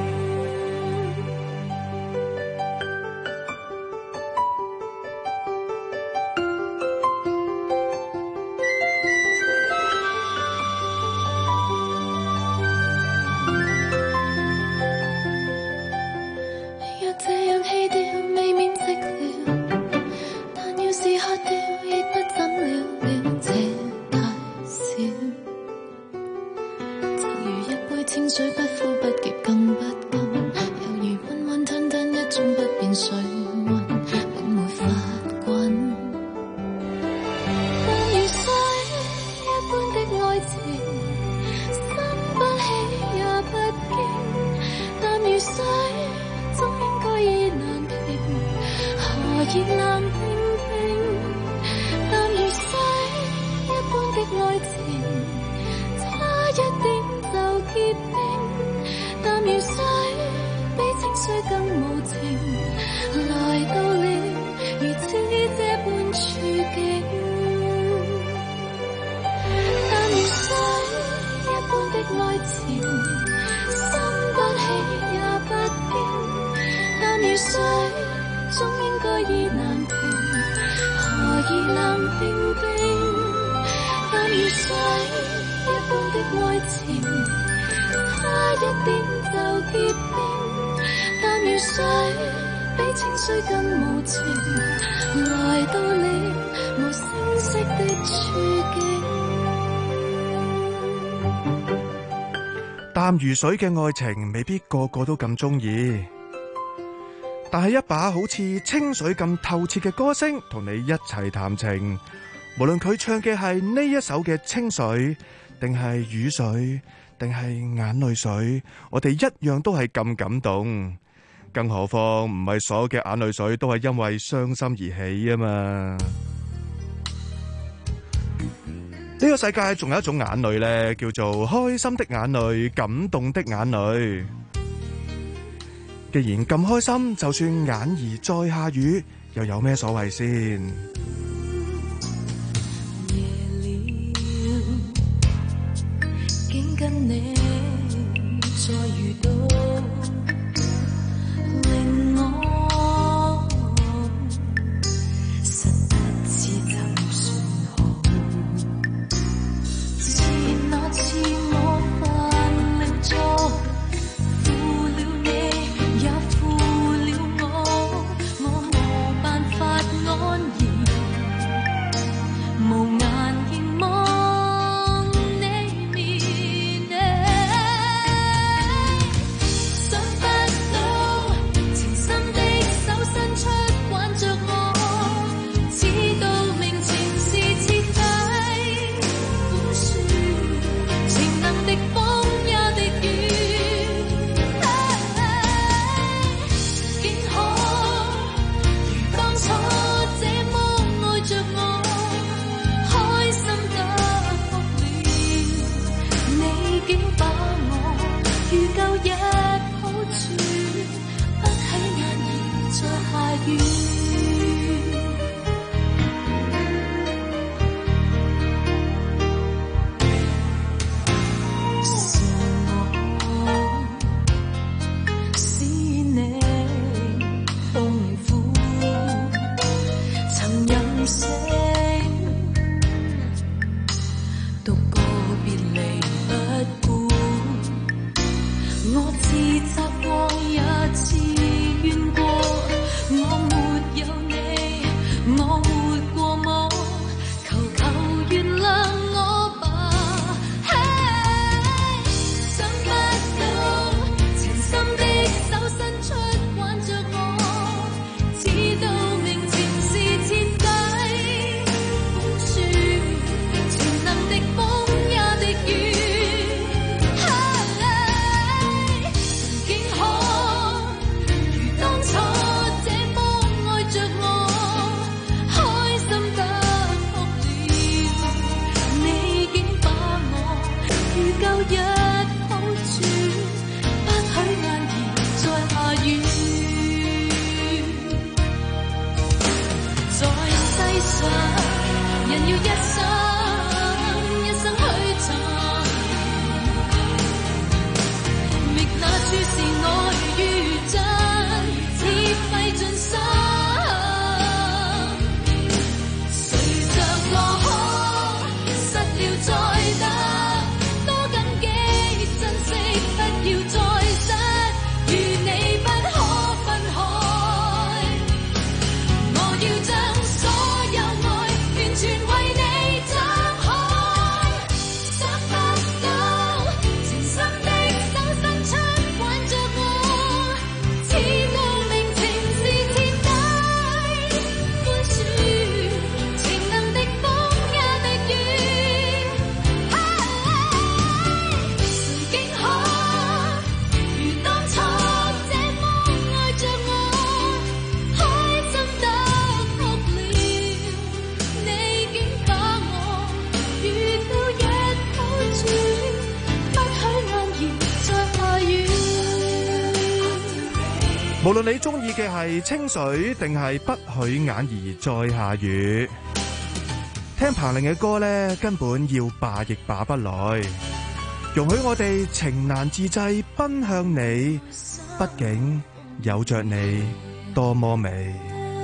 Speaker 13: 若這樣棄掉未免寂寥，但要是喝掉亦不怎了了這大小，就如一杯清水不呼不澀更不甘，猶如溫溫吞吞一種不變水溫，永沒法滾。但如水一般的愛情，心不喜也不驚，淡如水總應該意難平，何以冷冰冰？淡如水一般的愛情，差一點就結冰，淡如水比清水更無情，來到了如此這般處境。淡如水一般的愛情，心不喜也不驚，淡如水總應該意難平，何以冷冰冰？淡如水一般的愛情，差一點就結冰，淡如水比清水更無情，來到了無聲息的處境。
Speaker 21: 淡如水嘅愛情未必個個都咁中意，但係一把好似清水咁透徹嘅歌聲，同你一齊談情。無論佢唱嘅係呢一首嘅清水，定係雨水，定係眼淚水，我哋一樣都係咁感動。更何況唔係所有嘅眼淚水都係因為傷心而起啊嘛。呢個世界仲有一種眼淚咧，叫做開心的眼淚、感動的眼淚。既然咁開心，就算眼兒再下雨，又有咩所謂先？
Speaker 13: 夜了，竟跟你再遇到，令我實不知怎算好。是那次我犯了錯，負了你也負了我，我無辦法安然，無顏凝望你面。 一好處，不許眼兒再下雨。在世上，人要一生一生去尋，覓那處是愛與真，似費盡心。誰像我可失了再得，多感激珍惜，不要再失，與你不可分開。我要將所有愛完全為你張開，想不到情深的手伸出挽着我，似路明情是徹底寬恕，情能敵風也敵雨。誰竟可如當初這麼愛着我，開心得哭了，你竟把我遇到一好處，不許眼兒再下雨。
Speaker 21: 無論你中意嘅係清水定係不許眼兒再下雨，聽彭羚嘅歌呢，根本要罷亦罷不來。容許我哋情難自制奔向你，畢竟有着你多麼美。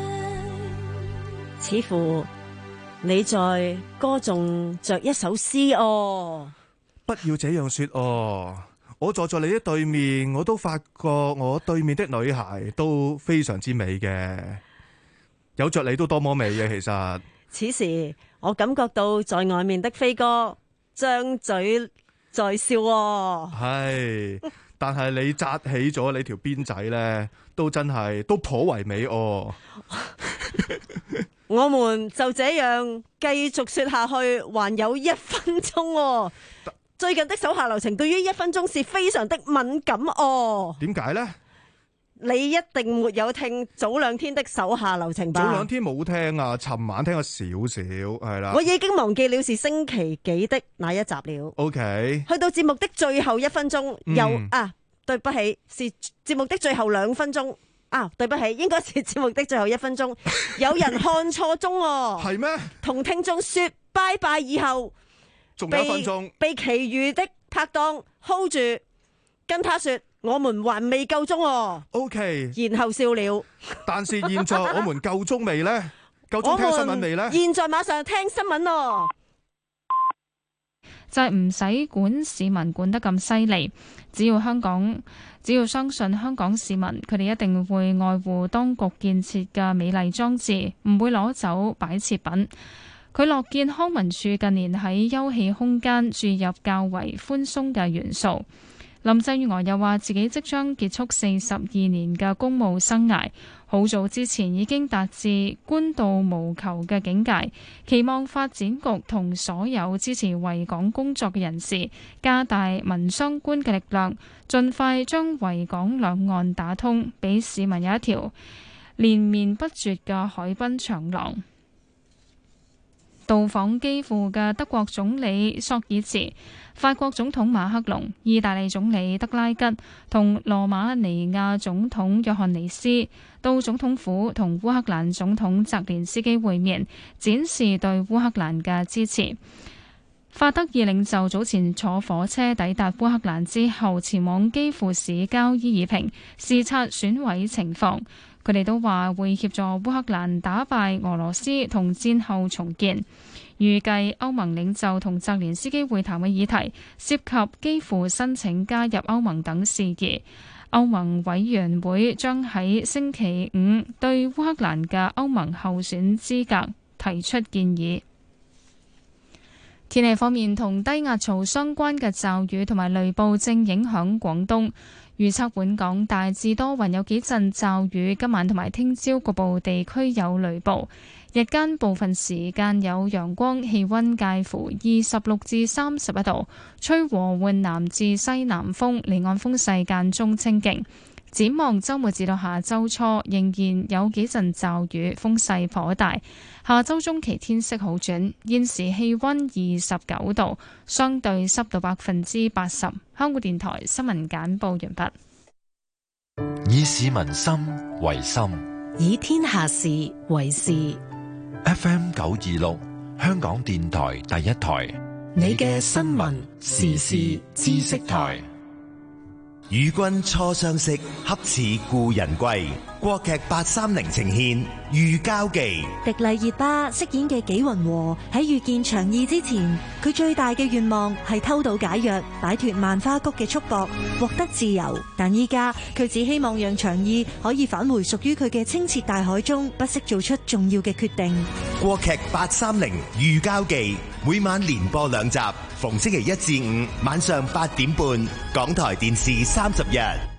Speaker 10: 似乎你在歌頌着一首詩哦。
Speaker 21: 不要這樣說哦，我坐在你的對面，我都發覺我對面的女孩都非常之美嘅，有着你都多麼美嘅。其實
Speaker 10: 此時我感覺到在外面的飛哥張嘴在笑哦。
Speaker 21: 係，但係你紮起咗你條辮仔呢，都真係都頗為美哦。
Speaker 10: 我們就這樣繼續說下去，還有一分鐘哦。最近的手下留情對於一分鐘是非常的敏感哦。
Speaker 21: 點解呢？
Speaker 10: 你一定沒有聽早兩天的手下留情吧？
Speaker 21: 早兩天冇聽啊，尋晚聽咗少少，係啦。
Speaker 10: 我已經忘記了是星期幾的那一集了。
Speaker 21: OK，
Speaker 10: 去到節目的最後一分鐘，又、
Speaker 21: 嗯、
Speaker 10: 啊，對不起，是節目的最後兩分鐘啊，對不起，應該是節目的最後一分鐘。有人看錯鐘哦，
Speaker 21: 係咩？
Speaker 10: 同聽眾說拜拜以後，
Speaker 21: 仲有一分鐘，
Speaker 10: 被其餘的拍檔 hold 住，跟他說。我們還未夠鐘哦
Speaker 21: ，OK，
Speaker 10: 然後笑了。
Speaker 21: 但是現在我們夠鐘未呢？夠鐘聽新聞未呢？
Speaker 10: 現在馬上聽新聞咯，
Speaker 1: 就係唔使管市民管得咁犀利，只要香港，只要相信香港市民，佢哋一定會愛護當局建設嘅美麗裝置，唔會攞走擺設品。佢樂見康文署近年喺休憩空間注入較為寬鬆嘅元素。林鄭月娥又話自己即將結束四十二年嘅公務生涯，好早之前已經達至官到無求嘅境界，期望發展局同所有支持維港工作嘅人士加大民商官嘅力量，盡快將維港兩岸打通，俾市民有一條連綿不絕嘅海濱長廊。到訪基輔嘅德國總理朔爾茨、法國總統馬克龍、意大利總理德拉吉同羅馬尼亞總統約翰尼斯到總統府同烏克蘭總統澤連斯基會面，展示對烏克蘭嘅支持。法德意領袖早前坐火車抵達烏克蘭之後，前往基輔市郊伊爾平視察損毀情況。佢哋都話會協助烏克蘭打敗俄羅斯同戰後重建。預計歐盟領袖同澤連斯基會談嘅議題涉及基輔申請加入歐盟等事宜。歐盟委員會將喺星期五對烏克蘭嘅歐盟候選資格提出建議。天氣方面，同低壓槽相關嘅驟雨同埋雷暴正影響廣東。預測本港大致多雲，有幾陣驟雨，今晚同埋聽朝局部地區有雷暴。日間部分時間有陽光，氣溫介乎二十六至三十一度，吹和緩南至西南風，離岸風勢間中清勁。 展望週末至到下週初，仍然有幾陣驟雨，風勢頗大。下週中期天色好轉。現時氣溫二十九度，相對濕度百分之八十。香港電台新聞簡報完畢。
Speaker 4: 以市民心為心，
Speaker 8: 以天下事為事。
Speaker 4: F M 九二六，香港電台第一台，
Speaker 8: 你嘅新聞時事知識台。
Speaker 6: 與君初相識，恰似故人歸。國劇八三零呈現《遇交記》。
Speaker 8: 迪麗熱巴飾演嘅紀雲和喺遇見長義之前，佢最大嘅願望係偷到解藥，擺脫萬花谷嘅束縛，獲得自由。但依家佢只希望讓長義可以返回屬於佢嘅清澈大海中，不惜做出重要嘅決定。
Speaker 6: 國劇八三零《遇交記》每晚連播兩集，逢星期一至五晚上八點半，港台電視三十日。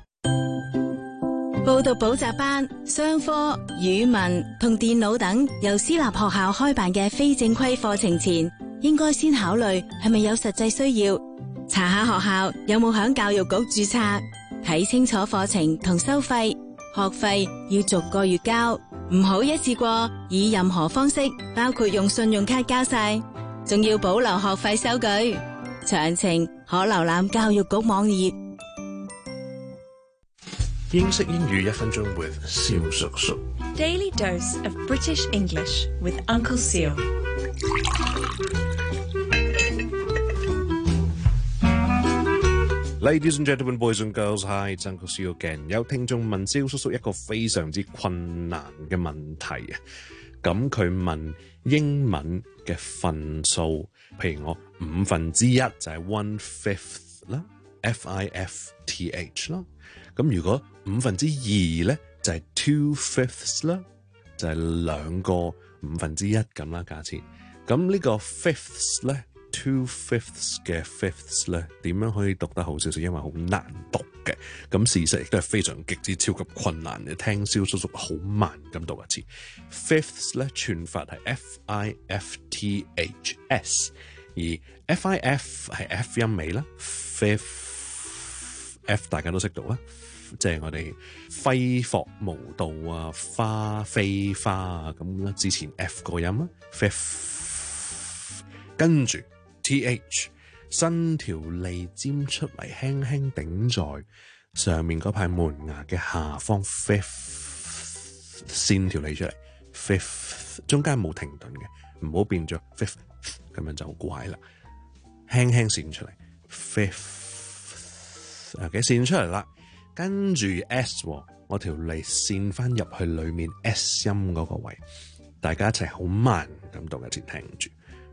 Speaker 7: 報讀補習班、商科、語文同電腦等由私立學校開辦嘅非正規課程前，應該先考慮係咪有實際需要，查下學校有冇響教育局註冊，睇清楚課程同收費，學費要逐個月交，唔好一次過以任何方式，包括用信用卡交晒，仲要保留學費收據。詳情可瀏覽教育局網頁。
Speaker 22: 英式英語一分鐘 with 蕭叔叔。
Speaker 2: Daily dose of British English with Uncle Seal。
Speaker 22: Ladies and gentlemen, boys and girls, hi, it's Uncle Seal again。有聽眾問蕭叔叔一個非常之困難嘅問題啊，咁佢問英文嘅份數，譬如我五分之一就係 one fifth 啦 ，F I F T H 啦。咁如果五分之二咧就係、是、two fifths 啦，就係兩個五分之一咁啦價錢。咁呢個 fifths 咧 two fifths 嘅 fifths 咧點樣可以讀得好少少？因為好難讀嘅。咁事實亦都係非常極之超級困難嘅。聽蕭叔叔好慢咁讀一次。fifths 咧串法係 F I F T H S， 而 F I F 係 F 音尾啦 ，fifth F 大家都識讀啦。即係我哋揮霍無度啊，花飛花啊咁啦。之前 F 個音啊 ，fifth， 跟住 T H， 伸條脷尖出嚟，輕輕頂在上面嗰排門牙嘅下方 ，fifth， 線條脷出嚟 ，fifth， 中間冇停頓嘅，唔好變咗 fifth 咁樣就好怪啦。輕輕線出嚟 ，fifth，OK， 線出嚟啦。跟住 S， 我條脷線翻入去裏面 S 音嗰個位，大家一齊好慢咁讀一次，聽住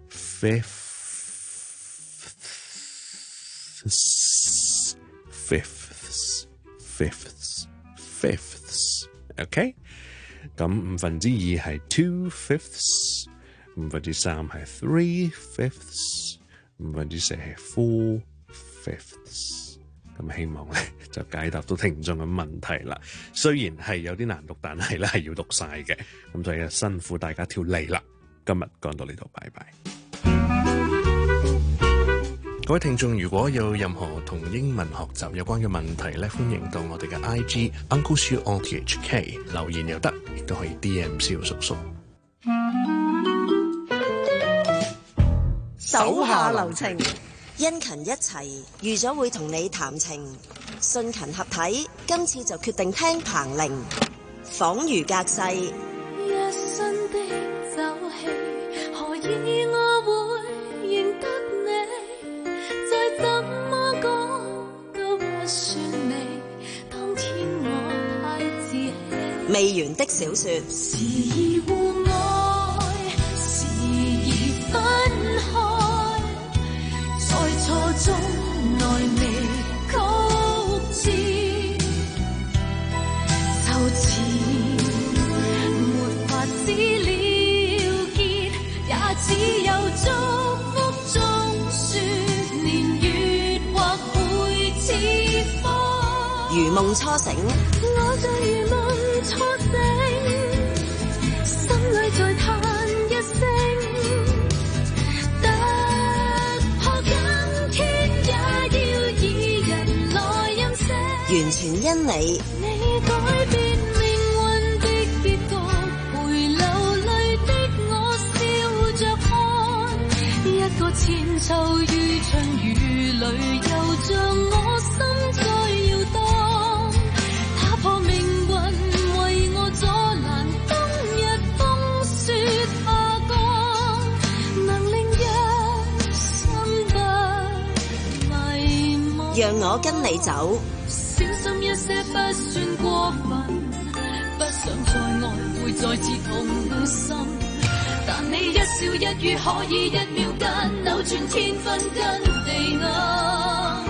Speaker 22: fifths fifths fifths fifths，OK， 咁五分之二係 two fifths， 五分之三係 three fifths， 五分之四係 four fifths。咁希望咧就解答到聽眾嘅問題啦。雖然係有啲難讀，但係咧係要讀晒嘅。咁所以辛苦大家條脷啦。今日講到呢度，拜拜。各位聽眾，如果有任何同英文學習有關嘅問題咧，歡迎到我哋嘅 I G Uncle Siu O T H K 留言又得，亦都可以 D M 蕭叔叔。
Speaker 10: 手下留情。
Speaker 15: 殷勤一齊，預咗會同你談情，信勤合體，今次就決定聽彭羚，恍如隔世。
Speaker 13: 一身的酒氣，何以我會認得你？再怎麼講都不算美，當天我太自欺。
Speaker 15: 未完的小說。
Speaker 13: 時而互愛，時而分開。在錯中內未曲折，就似沒法子了結，也只有祝福中說年月或會似風。
Speaker 15: 如夢初醒，
Speaker 13: 我像如夢初醒，心裏在嘆一聲。
Speaker 15: 完全因你。
Speaker 13: 千秋於春雨裏，又像我心再搖蕩，打破命運為我阻攔冬日風雪下降，能令一生不迷茫。
Speaker 15: 讓我跟你走，
Speaker 13: 小心一些不算過分，不想再愛會再次痛心，但你一笑一語可以一秒間扭轉天昏跟地暗。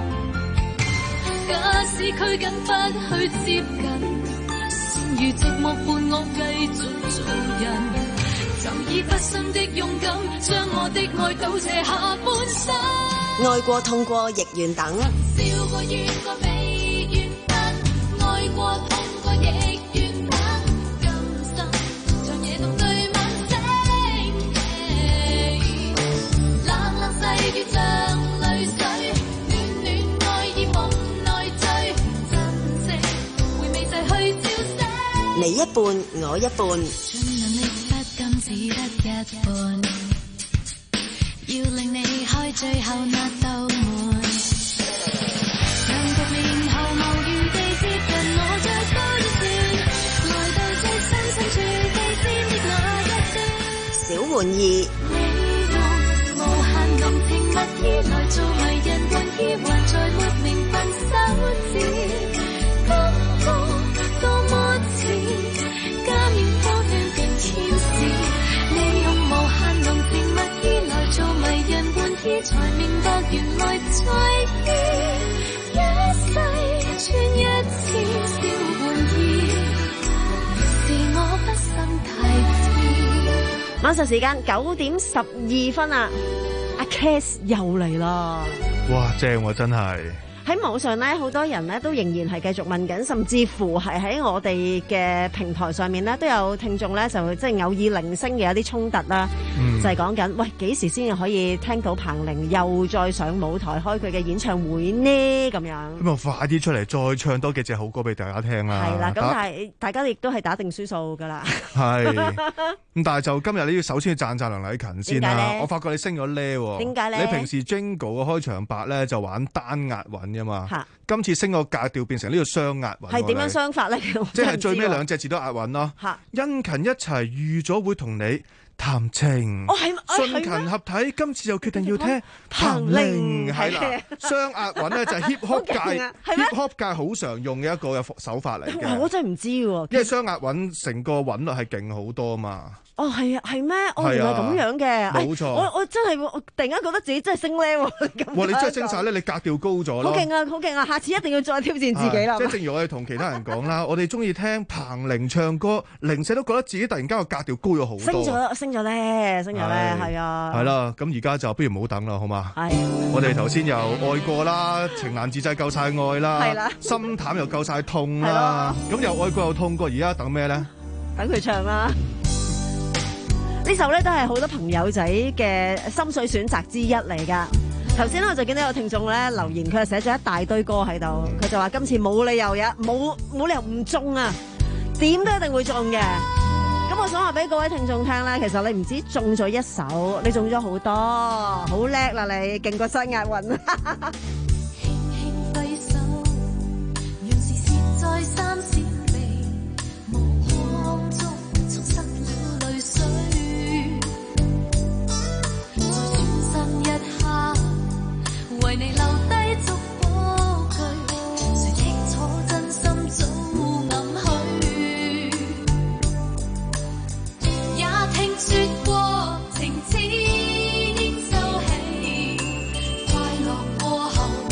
Speaker 13: 假使拘謹不去接近，先如寂寞伴我繼續做人，就以不深的勇敢，將我的愛倒瀉下半生。
Speaker 15: 愛過痛過亦願等，
Speaker 13: 笑過怨過被怨恨，愛過痛過亦願等，今生長夜共對晚星期，冷冷細雨像淚水，暖暖愛意夢內醉，珍惜回味逝去笑聲，
Speaker 15: 你一半我一半，
Speaker 13: 盡能力不甘只得一半，要令你開最後那道門，讓局面毫無餘地接近我最高一線，來到最深深處地線的那一端。
Speaker 15: 小玩意，
Speaker 13: 你用無限動情蜜意來做迷人玩意，還在沒名分手指，感覺多麼似加冕高端的天使，你用無限動情蜜意來做迷人玩意，才明白原來在意一世穿一次小玩意，是我不心太知。
Speaker 10: 晚上時間九點十二分啊，阿 Cass 又嚟啦！
Speaker 21: 哇，正喎、啊，真係。
Speaker 10: 喺網上咧，好多人咧都仍然係繼續問緊，甚至乎係喺我哋嘅平台上面咧，都有聽眾咧就即係偶爾零星嘅一啲衝突啦，嗯、就係講緊喂幾時先至可以聽到彭羚又再上舞台開佢嘅演唱會呢？咁樣
Speaker 21: 咁啊，快啲出嚟再唱多幾隻好歌俾大家聽啦！
Speaker 10: 係啦，咁但係大家亦都係打定輸數噶啦。係
Speaker 21: 咁，但係就今日你要首先要讚讚梁禮勤先啦。我發覺你升咗 level。點解咧？你平時 Jingle 嘅開場白咧就玩單押韻噶嘛？嚇！今次升個格調變成呢個雙押韻。係點樣雙法咧？即係最尾兩隻字都押韻咯。嚇！殷勤一齊預咗會同你談情，
Speaker 10: 哦係，
Speaker 21: 信勤合體，今次就決定要聽彭羚，係啦，雙押韻咧就係 hip hop 界 hip hop 界好常用嘅一個嘅手法嚟嘅。
Speaker 10: 我真係唔知喎，
Speaker 21: 因為雙押韻成個韻律係勁好多嘛。
Speaker 10: 哦，係啊，係咩？哦，原來咁樣嘅，
Speaker 21: 冇錯。
Speaker 10: 我我真係，我突然間覺得自己真係升 level 咁。
Speaker 21: 哇！你真係升晒咧，你格調高咗咯。
Speaker 10: 好勁啊，好勁啊！下次一定要再挑戰自己啦。
Speaker 21: 即係正如我哋同其他人講啦，我哋中意聽彭羚唱歌，零舍都覺得自己突然間個格調高咗好多。
Speaker 10: 升咗，升咗咧，升咗咧，係啊。
Speaker 21: 係啦，咁而家就不如唔好等啦，好嘛？係。我哋頭先又愛過啦，情難自制夠晒愛啦，係啦，心淡又夠晒痛啦，咁又愛過又痛過，而家等咩咧？
Speaker 10: 等佢唱啦。呢首咧都係好多朋友仔嘅心水選擇之一嚟㗎。頭先咧我就見到有聽眾咧留言，佢係寫咗一大堆歌喺度，佢就話今次冇理由嘅，冇冇理由唔中啊，點都一定會中嘅。咁我想話俾各位聽眾聽咧，其實你唔止中咗一首，你中咗好多，好叻啦你，勁過雙押韻。輕
Speaker 13: 輕揮手，讓時時再三閃避，目光中沖失了淚水。為你留低足火炬，誰清楚真心早暗去，也聽說過情只應收起，快樂過後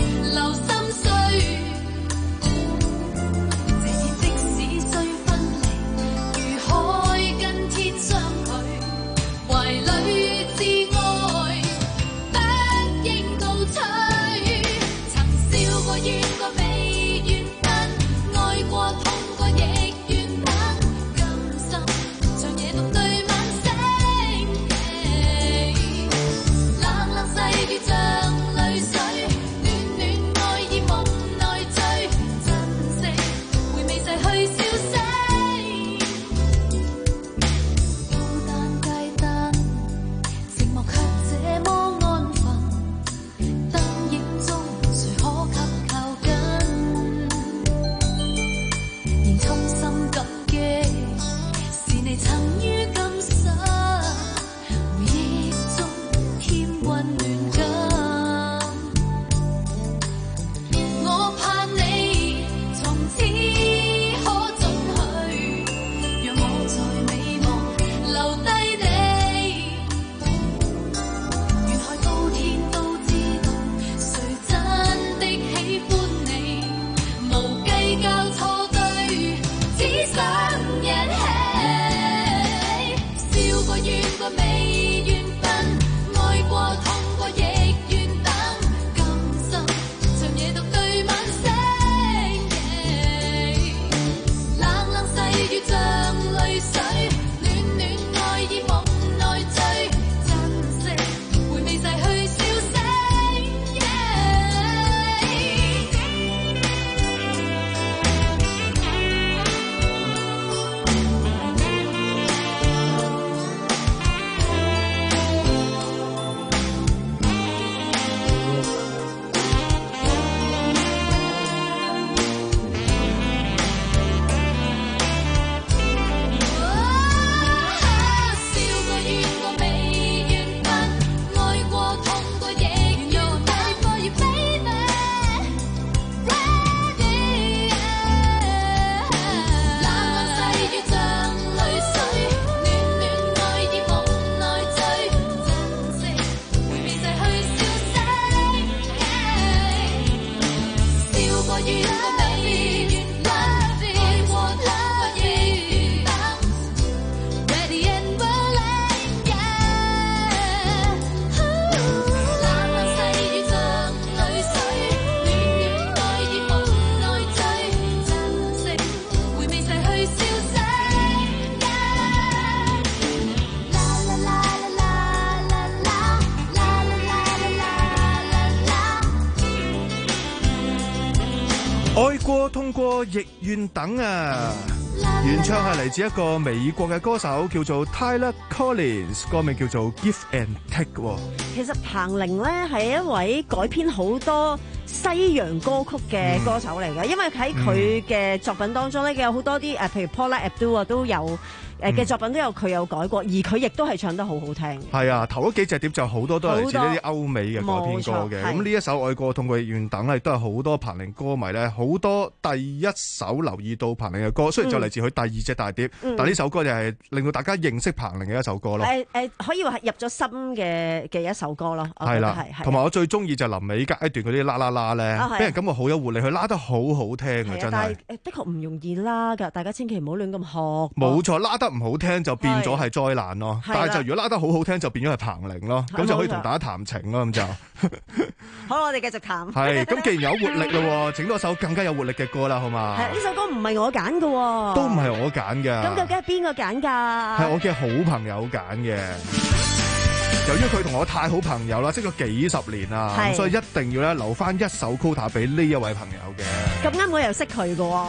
Speaker 21: 愛過痛過亦願等啊！原唱係嚟自一個美國嘅歌手，叫做 Tyler Collins， 歌名叫做 Give and Take。
Speaker 10: 其實彭羚咧係一位改編好多西洋歌曲嘅歌手嚟嘅，因為喺佢嘅作品當中咧，有好多啲誒，譬如 Paula Abdul 啊都有。誒嘅作品都有佢有改過，而佢亦都係唱得好好聽。
Speaker 21: 係啊，頭嗰幾隻碟就好多都係嚟自呢啲歐美嘅改編歌嘅。咁呢一首《愛過痛過亦願等》咧，都係好多彭羚歌迷咧，好多第一首留意到彭羚嘅歌。雖然就嚟自佢第二隻大碟，嗯、但呢首歌就係令到大家認識彭羚嘅一首歌咯。
Speaker 10: 誒、呃呃、可以話係入咗心嘅嘅一首歌咯。
Speaker 21: 係啦，同埋我最中意就臨尾階段嗰啲啦啦啦咧，俾人感覺好有活力，佢拉得好好聽啊！真係。但係
Speaker 10: 的確唔容易拉㗎，大家千祈唔好亂咁學。
Speaker 21: 冇錯，拉得唔好聽就變咗係災難咯，但係就如果拉得好好聽就變咗係彭羚咯，咁就可以同大家談情咯，咁就
Speaker 10: 好，我哋繼續談。
Speaker 21: 係咁，既然有活力咯，整多首更加有活力嘅歌啦，好嘛？
Speaker 10: 係呢首歌唔係我揀嘅，
Speaker 21: 都唔係我揀嘅。
Speaker 10: 咁究竟係邊個揀㗎？
Speaker 21: 係我嘅好朋友揀嘅。由於佢同我太好朋友啦，識咗幾十年啦，咁所以一定要咧留翻一首 quota 俾呢一位朋友嘅。
Speaker 10: 咁啱我又識佢嘅。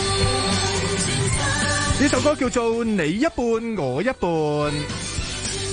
Speaker 21: 呢首歌叫做你一半我一半，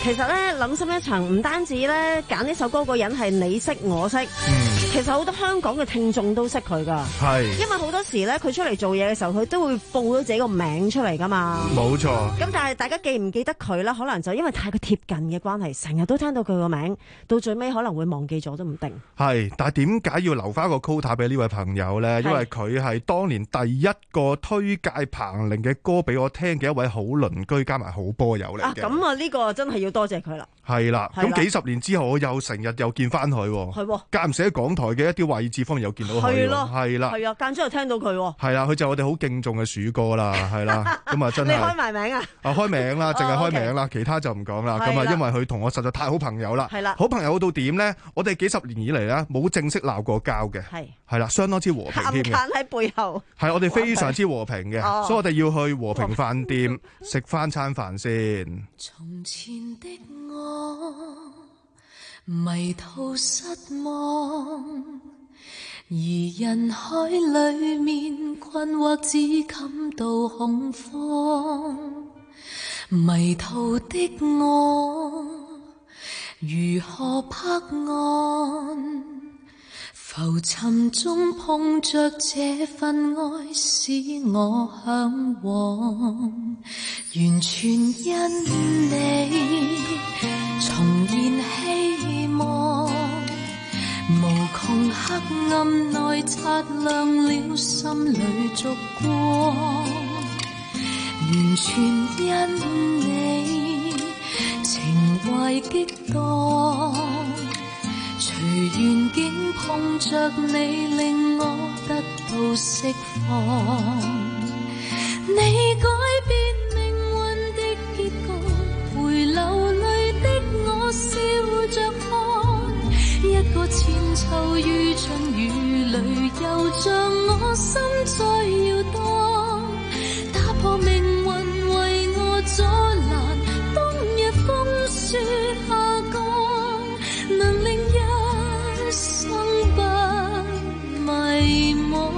Speaker 10: 其實咧諗深一層，唔單止咧揀呢首歌個人係你識我識，嗯、其實好多香港嘅聽眾都識佢噶。係，因為好多時咧佢出嚟做嘢嘅時候，佢都會報咗自己個名出嚟噶嘛。冇錯。咁但係大家記唔記得佢咧？可能就因為太過貼近嘅關係，成日都聽到佢個名，到最尾可能會忘記咗都唔定。係，但係點解要留翻個 quota 俾呢位朋友咧？因為佢係當年第一個推介彭羚嘅歌俾我聽嘅一位好鄰居加埋好波友嚟嘅。啊，咁啊呢個真係要多謝佢啦。係啦，咁幾十年之後，我又成日又見翻佢。係，間唔時喺港台嘅一啲位置方面又見到佢。係咯，係啦，係啊，間中又聽到佢。係啦，佢就係我哋好敬重嘅鼠哥啦，係啦，咁啊真係。你開埋名啊？啊，開名啦，淨係開名啦，其他就唔講啦。咁啊，因為佢同我實在太好朋友啦。係啦，好朋友到點咧？我哋幾十年以嚟咧，冇正式鬧過交嘅。係，係啦，相當之和平添嘅。暗喺背後。係，我哋非常之和平嘅，所以我哋要去和平飯店食翻餐飯先。
Speaker 13: 從前的我迷途失望，而人海裏面困惑，只感到恐慌。迷途的我如何拍岸？浮沉中碰着這份愛，使我向往，完全因你重燃希望，無窮黑暗內擦亮了心裏燭光，完全因你情懷激盪，隨緣境碰着你，令我得到釋放。你改變命運的結局，陪流淚的我笑着看。一個千秋於春雨裏，又像我心再搖盪。打破命運為我阻攔，冬日風雪下降，能令一生不迷惘。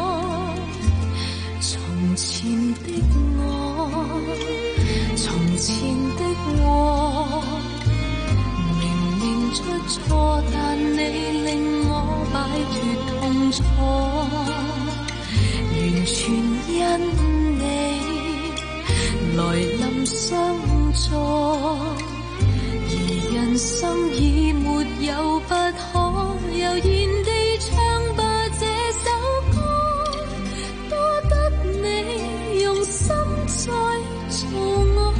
Speaker 13: 從前的我，從前的我，明明出錯，但你令我擺脫痛楚，完全因你來臨相助，而人生已沒有不可，悠然地唱吧這首歌，多得你用心再做我。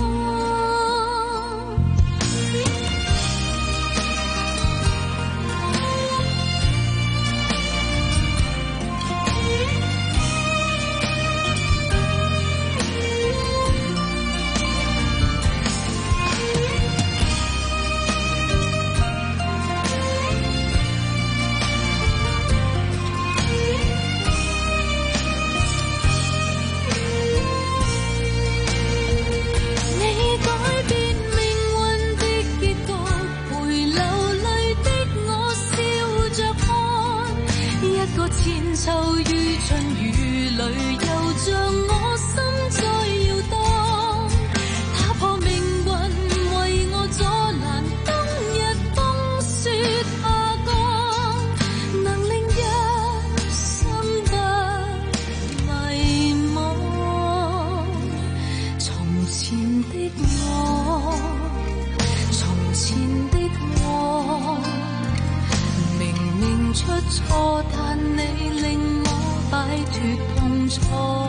Speaker 13: 千秋於春雨裏，又像我心在搖盪。打破命運為我阻攔，冬日風雪下降，能令一生不迷惘。從前的我，從前的我，明明出錯，但你令我擺脫痛楚，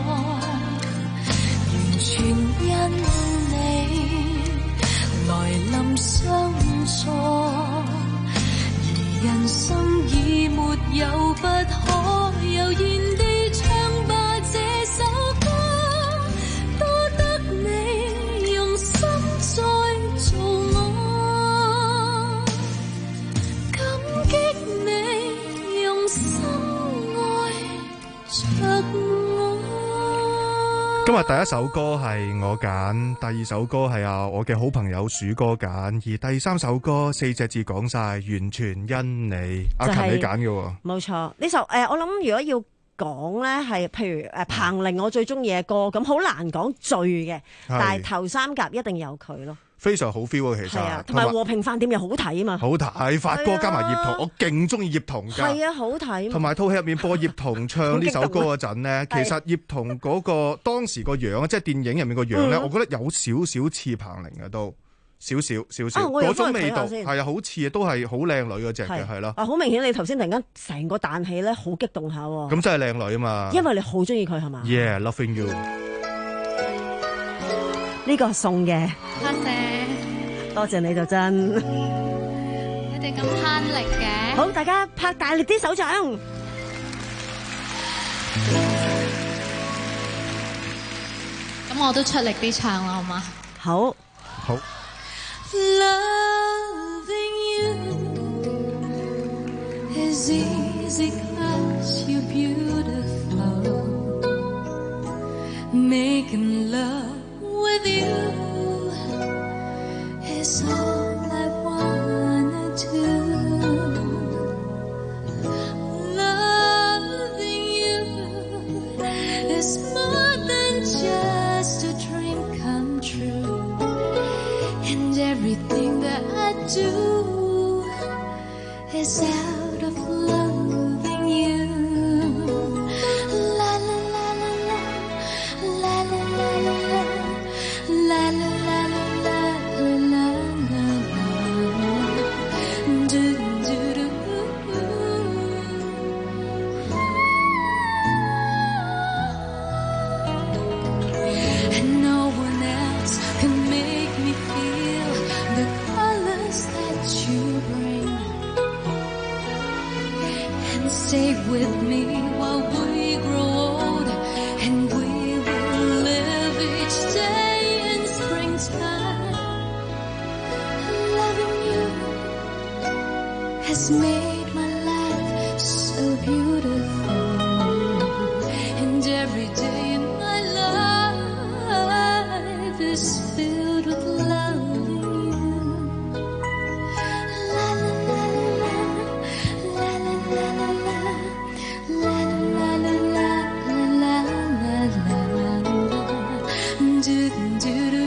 Speaker 13: 完全因你來臨相助，而人生已沒有不可，悠然地唱吧這首歌，多得你用心再做我，感激你用心
Speaker 21: 今日第一首歌係我揀，第二首歌係啊我嘅好朋友鼠哥揀，而第三首歌四隻字講晒，完全因你。阿勤你揀嘅，冇錯。呢首誒、呃，我諗如果要講咧，係譬如誒彭羚我最中意嘅歌，咁好難講最嘅，但係頭三甲一定有佢咯。 非常好 feel 啊，其實。
Speaker 10: 係啊，同埋和平飯店又好睇啊嘛。
Speaker 21: 好睇，發哥加埋葉童，我勁中意葉童㗎。
Speaker 10: 係啊，好睇。
Speaker 21: 同埋套戲入面播葉童唱呢首歌嗰陣咧，其實葉童嗰個當時個樣，即係電影入面個樣咧，我覺得有少少似彭玲嘅都。少少少少嗰種味道係啊，好似都係好靚女嗰隻嘅係咯。
Speaker 10: 啊，好明顯你頭先突然間成個彈起咧，好激動下喎。
Speaker 21: 咁真係靚女啊嘛。
Speaker 10: 因為你好中意佢係嘛
Speaker 21: ？Yeah, loving you。
Speaker 10: 呢個係送嘅。
Speaker 9: 多謝，
Speaker 10: 多謝你就真。
Speaker 9: 你哋咁慳力嘅。
Speaker 10: 好，大家拍大力啲手掌。
Speaker 9: 咁我都出力啲唱啦，好嗎？
Speaker 10: 好。
Speaker 21: 好。
Speaker 13: Loving you is easy 'cause you're beautiful. Making love with you is all I wanna do. Loving you is more than just a dream come true. And everything that I do is out of loving you. La la la la la, la la la la la, la la la la la, la la la, do do do. And no one else can make me feel the colors that you bring, and stay with me while we grow old, and we will live each day in springtime. Loving you has made my life so beautiful, and every day in my life is filled with loving you. La la la la la, la la la la la, la la la la la, la la la, do do do.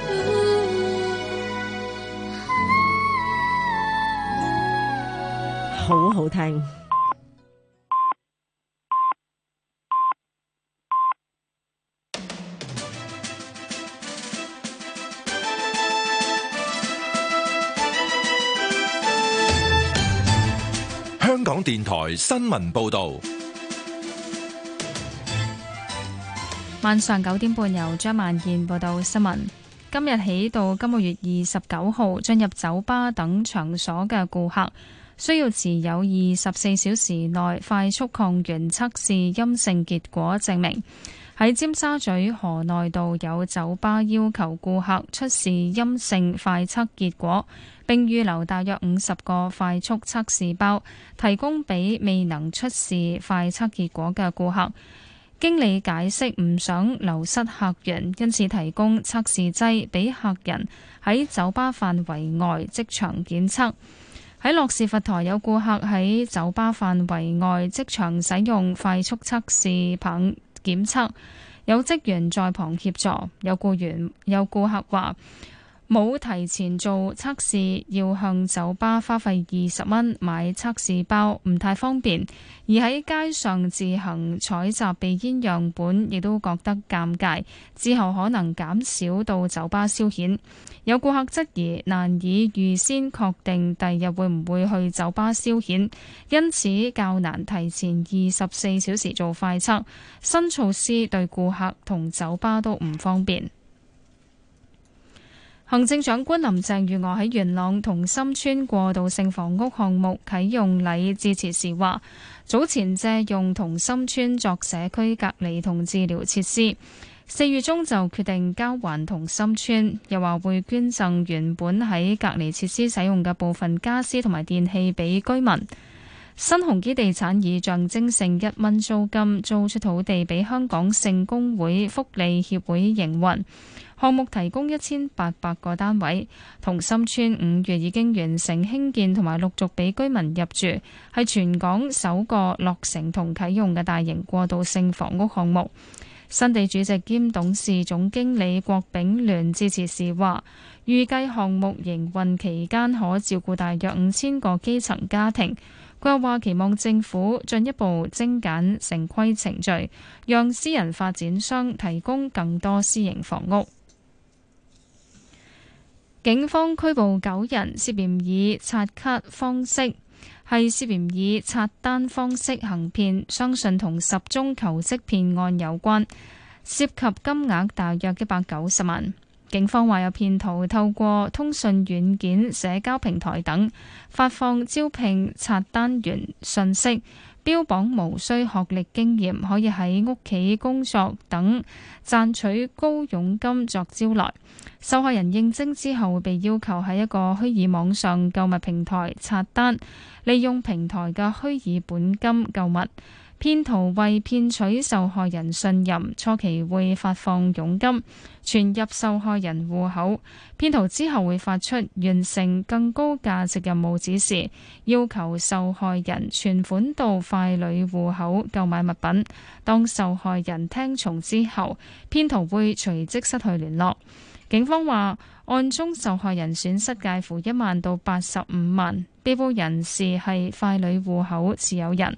Speaker 10: 好好聽。
Speaker 4: 香港電台新聞報導，
Speaker 1: 晚上九點半由張萬燕報道新聞。今日起到今個月二十九號，進入酒吧等場所嘅顧客需要持有二十四小時內快速抗原測試陰性結果證明。喺尖沙咀河內道有酒吧要求顧客出示陰性快測結果，並預留大約五十個快速測試包，提供俾未能出示快測結果嘅顧客。經理解釋唔想流失客源，因此提供測試劑俾客人喺酒吧範圍外即場檢測。喺諾士佛台有顧客喺酒吧範圍外即場使用快速測試棒檢測，有職員在旁協助。有僱員有顧客話冇提前做測試，要向酒吧花費二十蚊買測試包，唔太方便。而喺街上自行採集鼻煙樣本，亦都覺得尷尬，之後可能減少到酒吧消遣。有顧客質疑難以預先確定第日會唔會去酒吧消遣，因此較難提前二十四小時做快測。新措施對顧客同酒吧都唔方便。行政長官林鄭月娥喺元朗同心村過渡性房屋項目啟用禮致辭時話，早前借用同心村作社區隔離同治療設施，四月中就決定交還同心村，又話會捐贈原本喺隔離設施使用嘅部分家私同埋電器俾居民。新鴻基地產以象徵性一蚊租金租出土地俾香港聖公會福利協會營運，項目提供一千八百個單位。同心村五月已經完成興建同埋陸續俾居民入住，係全港首個落成同啟用嘅大型過渡性房屋項目。 新地主席兼董事總經理郭炳聯致辭時話，預計項目營運期間可照顧大約五千個基層家庭。佢又話期望政府進一步精簡城規程序，讓私人發展商提供更多私營房屋。警方拘捕九人，涉嫌以刷卡方式係涉嫌以刷單方式行騙，相信同十宗求職騙案有關，涉及金額大約一百九十萬。警方話有騙徒透過通訊軟件、社交平台等發放招聘刷單員信息，標榜無需學歷經驗，可以喺屋企工作等，賺取高佣金作招來。受害人應徵之後會被要求喺一個虛擬網上購物平台刷單，利用平台嘅虛擬本金購物。騙徒為騙取受害人信任，初期會發放佣金，存入受害人戶口。騙徒之後會發出完成更高價值任務指示，要求受害人存款到傀儡戶口購買物品。當受害人聽從之後，騙徒會隨即失去聯絡。警方話，案中受害人損失介乎一萬到八十五萬，被捕人士係傀儡戶口持有人。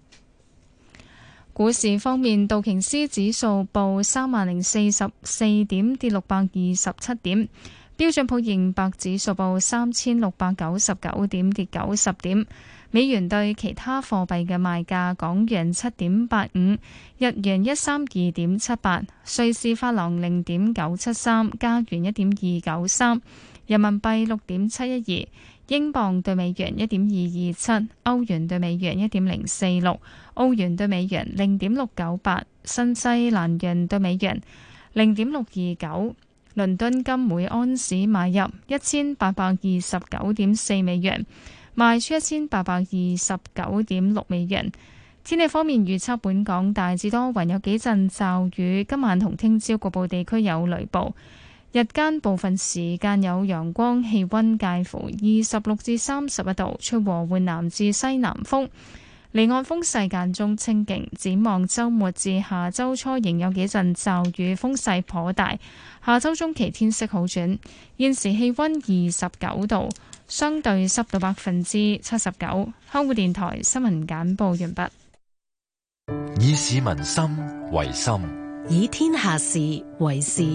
Speaker 1: 股市方面，道瓊斯指數報三萬零四十四點，跌六百二十七點；標準普爾五百指數報三千六百九十九點，跌九十點。美元對其他貨幣嘅賣價：港元七點八五，日元一三二點七八，瑞士法郎零點九七三，加元一點二九三，人民幣六點七一二。英鎊對美元一點二二七，歐元對美元一點零四六，澳元對美元零點六九八，新西蘭元對美元零點六二九。倫敦金每安士買入一千八百二十九點四美元，賣出一千八百二十九點六美元。天氣方面預測，本港大致多雲，有幾陣驟雨，今晚同聽朝局部地區有雷暴。日間部分時間有陽光，氣溫介乎二十六至三十一度，吹和緩南至西南風。離岸風勢間中清勁。展望週末至下週初仍有幾陣驟雨，風勢頗大。下週中期天色好轉。現時氣溫二十九度，相對濕度百分之七十九。香港電台新聞簡報完畢。
Speaker 4: 以市民心為心，
Speaker 12: 以天下事為事。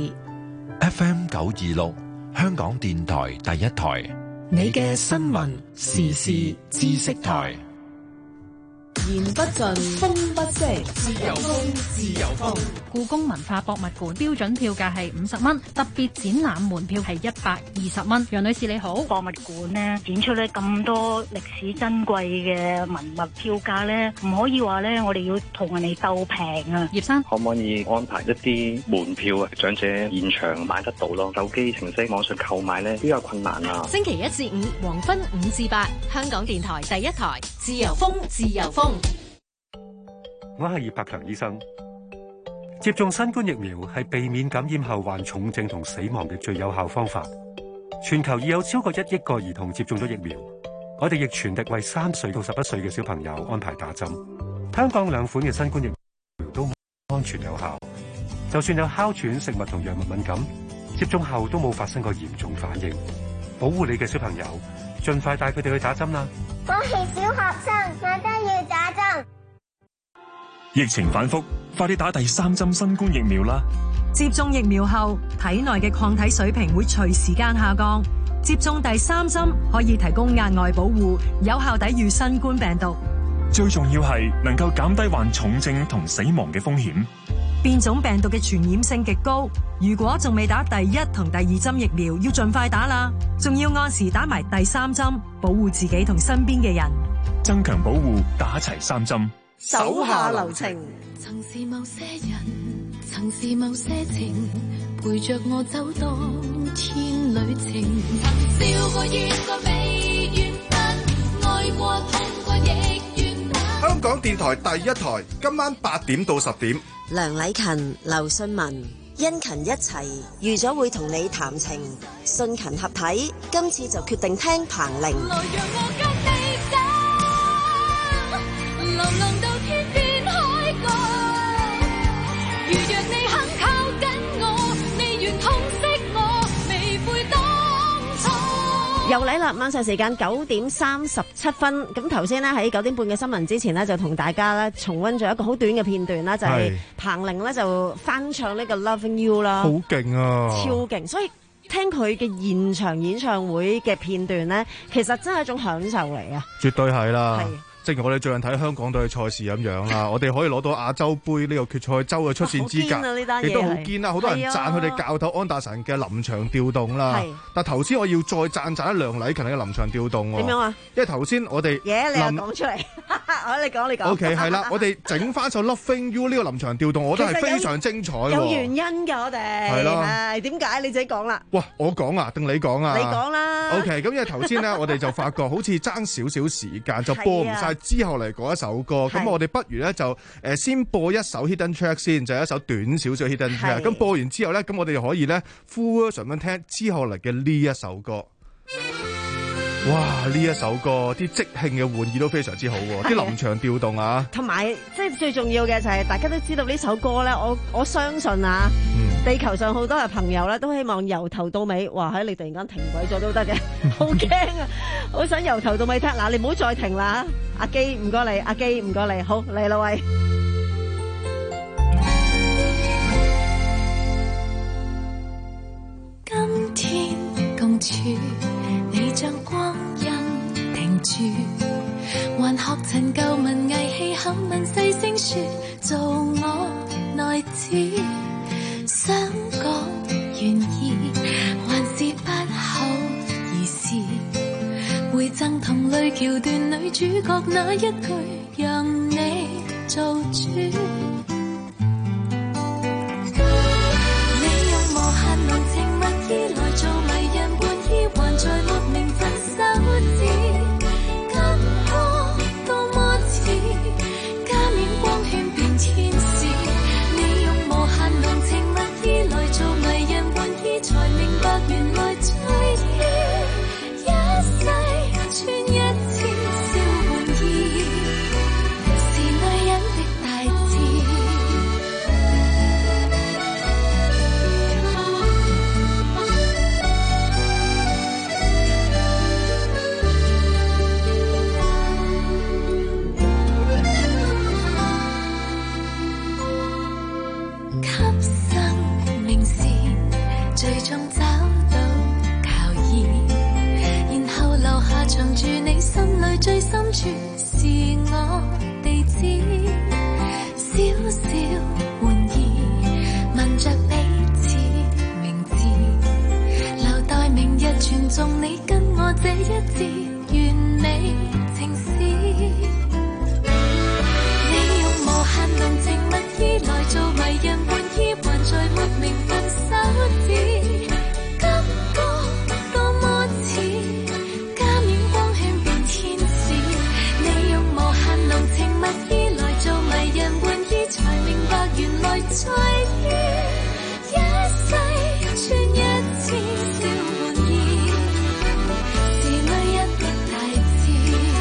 Speaker 4: F M 九二六，香港電台第一台，
Speaker 12: 你嘅新聞時事知識台。
Speaker 2: 言不盡，風不息，自由風，自由風。
Speaker 17: 故宮文化博物館標準票價係五十蚊，特別展覽門票係一百二十蚊。楊女士你好，
Speaker 23: 博物館呢展出咧咁多歷史珍貴嘅文物，票價咧唔可以話咧我哋要同人哋鬥平啊。
Speaker 17: 葉生，
Speaker 24: 可唔可以安排一啲門票啊，長者現場買得到咯？手機程式網上購買咧比較困難啊。
Speaker 2: 星期一至五黃昏五至八，香港電台第一台，自由風，自由風。
Speaker 25: 我係葉柏強醫生。接種新冠疫苗係避免感染後患重症同死亡嘅最有效方法。全球已有超過一億個兒童接種咗疫苗，我哋亦全力為三歲到十一歲嘅小朋友安排打針。香港兩款嘅新冠疫苗都安全有效，就算有哮喘、食物同藥物敏感，接種後都冇發生過嚴重反應。保護你嘅小朋友，盡快帶佢哋去打針啦！
Speaker 26: 我係小學生，我都要打針。
Speaker 27: 疫情反覆，快啲打第三針新冠疫苗啦！
Speaker 12: 接種疫苗後，體內嘅抗體水平會隨時間下降。接種第三針可以提供額外保護，有效抵禦新冠病毒。
Speaker 27: 最重要係能夠減低患重症同死亡嘅風險。
Speaker 12: 變種病毒嘅傳染性極高，如果仲未打第一同第二針疫苗，要盡快打啦！仲要按時打埋第三針，保護自己同身邊嘅人。
Speaker 27: 增強保護，打齊三針。
Speaker 2: 手下留情，
Speaker 13: 曾是某些人，曾是某些情，陪着我走當天旅程。曾笑過怨過未怨恨，愛過痛過亦怨恨。
Speaker 14: 香港電台第一台，今晚八點到十點。
Speaker 15: 梁禮勤、劉信文、殷勤一齊，預咗會同你談情，信勤合體，今次就決定聽彭羚。
Speaker 13: 來讓我跟你走，流浪到天邊海角，如若你
Speaker 10: 又嚟啦！晚上時間九點三十七分，咁頭先呢，喺九點半嘅新聞之前呢，就同大家咧重溫咗一個好短嘅片段啦，就係、是、彭羚咧就翻唱呢個 Loving You 啦，
Speaker 21: 好勁啊，
Speaker 10: 超勁！所以聽佢嘅現場演唱會嘅片段呢，其實真係一種享受嚟啊！
Speaker 21: 絕對係啦。正如我哋最近睇香港隊嘅賽事咁樣啦，我哋可以攞到亞洲杯呢個決賽周嘅出線資格，亦都好堅啦！好多人讚佢哋教頭安達臣嘅臨場調動啦。但頭先我要再讚讚一梁禮勤嘅臨場調動喎。點樣啊？因為頭先我哋
Speaker 10: 嘢你又講出嚟，我你講你講。
Speaker 21: O K 係啦，我哋整翻首 Loving You 呢個臨場調動，我覺得係非常精彩。
Speaker 10: 有原因㗎，我哋係咯。係點解？你自己講啦。
Speaker 21: 哇！我講啊，定你講啊？
Speaker 10: 你講啦。
Speaker 21: O K， 咁因為頭先咧，我哋就發覺好似爭少少時間，就播唔晒之後嚟嗰一首歌。咁我哋不如咧就誒先播一首 hidden track 先，就係一首短少少 hidden track。咁播完之後咧，咁我哋就可以咧 full version 咁聽之後嚟嘅呢一首歌。哇！呢一首歌啲即興嘅玩意都非常之好喎，啲臨場調動啊，
Speaker 10: 同埋即係最重要嘅就係大家都知道呢首歌咧，我我相信啊，嗯、地球上好多嘅朋友咧都希望由頭到尾，哇！喺你突然間停鬼咗都得嘅，好驚啊！好想由頭到尾聽，嗱你唔好再停啦，阿基唔該你，阿基唔該你，好嚟啦喂！
Speaker 13: 今天共處。你將光陰停住，還學陳舊文藝戲口吻細聲說，做我內子，想講願意，還是不好意思，回贈同類橋段女主角那一句，讓你做主。你用無限濃情蜜意來做迷人玩意，還在沒名分手指，跟我多麼似，加冕光圈變天使。你用無限濃情蜜意來做迷人玩意，才明白原來最甜，一世穿一次小玩意，是女人的大志。最終找到靠依，然後留下藏住你心裏最深處是我地址，小小玩意問着彼此名字，留待明日傳頌你跟我這一字完美情詩。你用無限濃情蜜意來做迷人玩意，還在沒名分手指。原來最甜，一世穿一次小玩意，是女人的大志。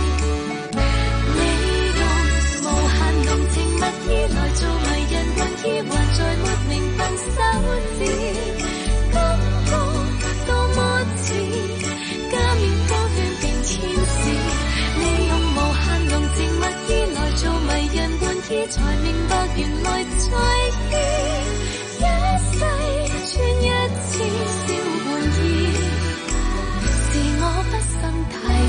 Speaker 13: 你用無限濃情蜜意來做迷人玩意，還在沒名分手指，感覺多麼似加冕光圈變天使。你用無限濃情蜜意來做迷人玩意，才明白原來最甜，一世穿一次小玩意，是我不生太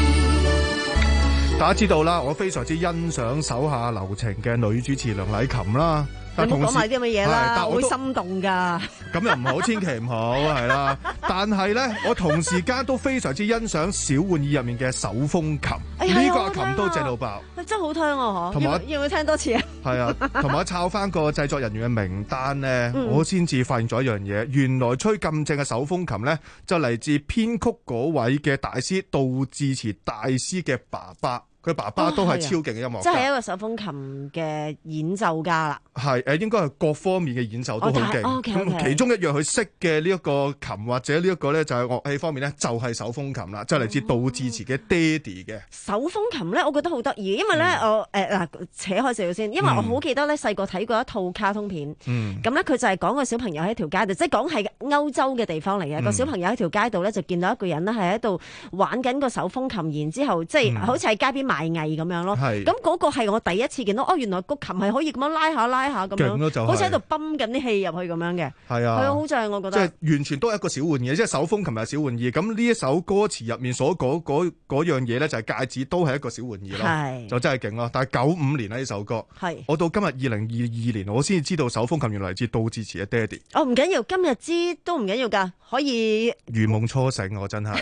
Speaker 13: 子。
Speaker 21: 大家知道啦，我非常之欣賞手下留情嘅女主持梁禮勤啦。
Speaker 10: 你唔好講埋啲咁嘅嘢啦，好心動㗎。
Speaker 21: 咁又唔好，千祈唔好係啦。但係咧，我同時間都非常之欣賞小玩意入面嘅手風琴，呢、哎、個琴都正到爆，
Speaker 10: 真係好聽啊！
Speaker 21: 同埋
Speaker 10: 要唔要聽多次啊？
Speaker 21: 係啊，同埋我抄翻個製作人員嘅名單咧，嗯、我先至發現咗一樣嘢，原來吹咁正嘅手風琴咧，就嚟自編曲嗰位嘅大師杜自持大師嘅爸爸。 佢爸爸都係超勁嘅音樂家，
Speaker 10: 即係一個手風琴嘅演奏家啦。
Speaker 21: 係誒，應該係各方面嘅演奏都好勁。咁、
Speaker 10: 哦 okay, okay.
Speaker 21: 其中一樣佢識嘅呢一個琴或者呢一個咧就係樂器方面咧，就係手風琴啦，就係嚟自杜自持嘅爹哋嘅
Speaker 10: 手風琴咧。我覺得好得意，因為咧、嗯、我誒嗱、呃、扯開少少先，因為我好記得咧細個睇過一套卡通片，咁咧佢就係講個小朋友喺條街度，即係講係歐洲嘅地方嚟嘅，個、嗯、小朋友喺條街度咧就見到一個人咧係喺度玩緊個手風琴，然之後即係、嗯、好似喺街邊賣藝咁樣咯。咁嗰個係我第一次見到，哦原來個琴係可以咁樣拉下拉下咁樣，就是、好似喺度泵緊啲氣入去咁樣嘅。係啊，係啊，好正我覺得。即係完全都係一個小玩意，即係手風琴係小玩意。咁呢一首歌詞入面所講嗰嗰樣嘢咧，就係戒指都係一個小玩意咯，就真係勁咯。但係九五年呢首歌，我到今日二零二二年，我先至知道手風琴原來嚟自杜自持嘅爹哋。 哦，唔緊要，今日知都唔緊要㗎，可以
Speaker 21: 如夢初醒，我真係。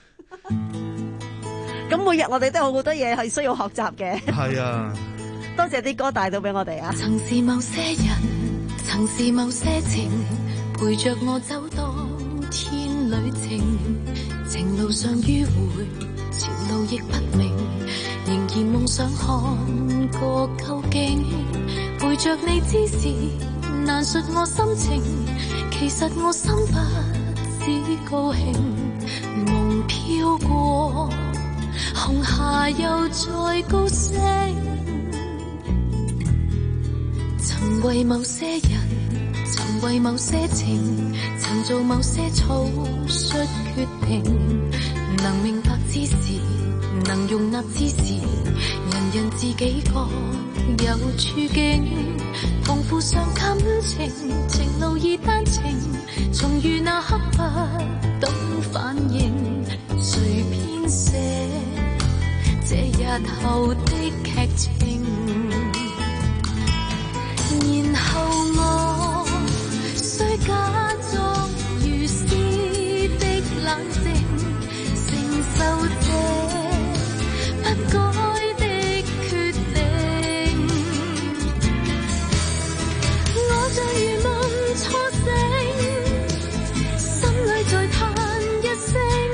Speaker 10: 咁每日我哋都有好多嘢係需要學習嘅。
Speaker 21: 係啊，
Speaker 10: 多謝啲歌帶到俾我哋啊！
Speaker 13: 曾是某些人，曾是某些情，陪着我走多天旅程，情路上迂迴，前路亦不明，仍然夢想看個究竟。陪着你之時，難述我心情，其實我心不止高興，夢飄過。紅霞又再高升，曾為某些人，曾為某些情，曾做某些草率決定。能明白之時，能容納之時，人人自己各有處境。同負上感情，情路已單程，重遇那刻不懂反應，誰編寫這日後的劇情？然後我需假裝如斯的冷靜，承受這不該的決定。我像如夢初醒，心裏在嘆一聲。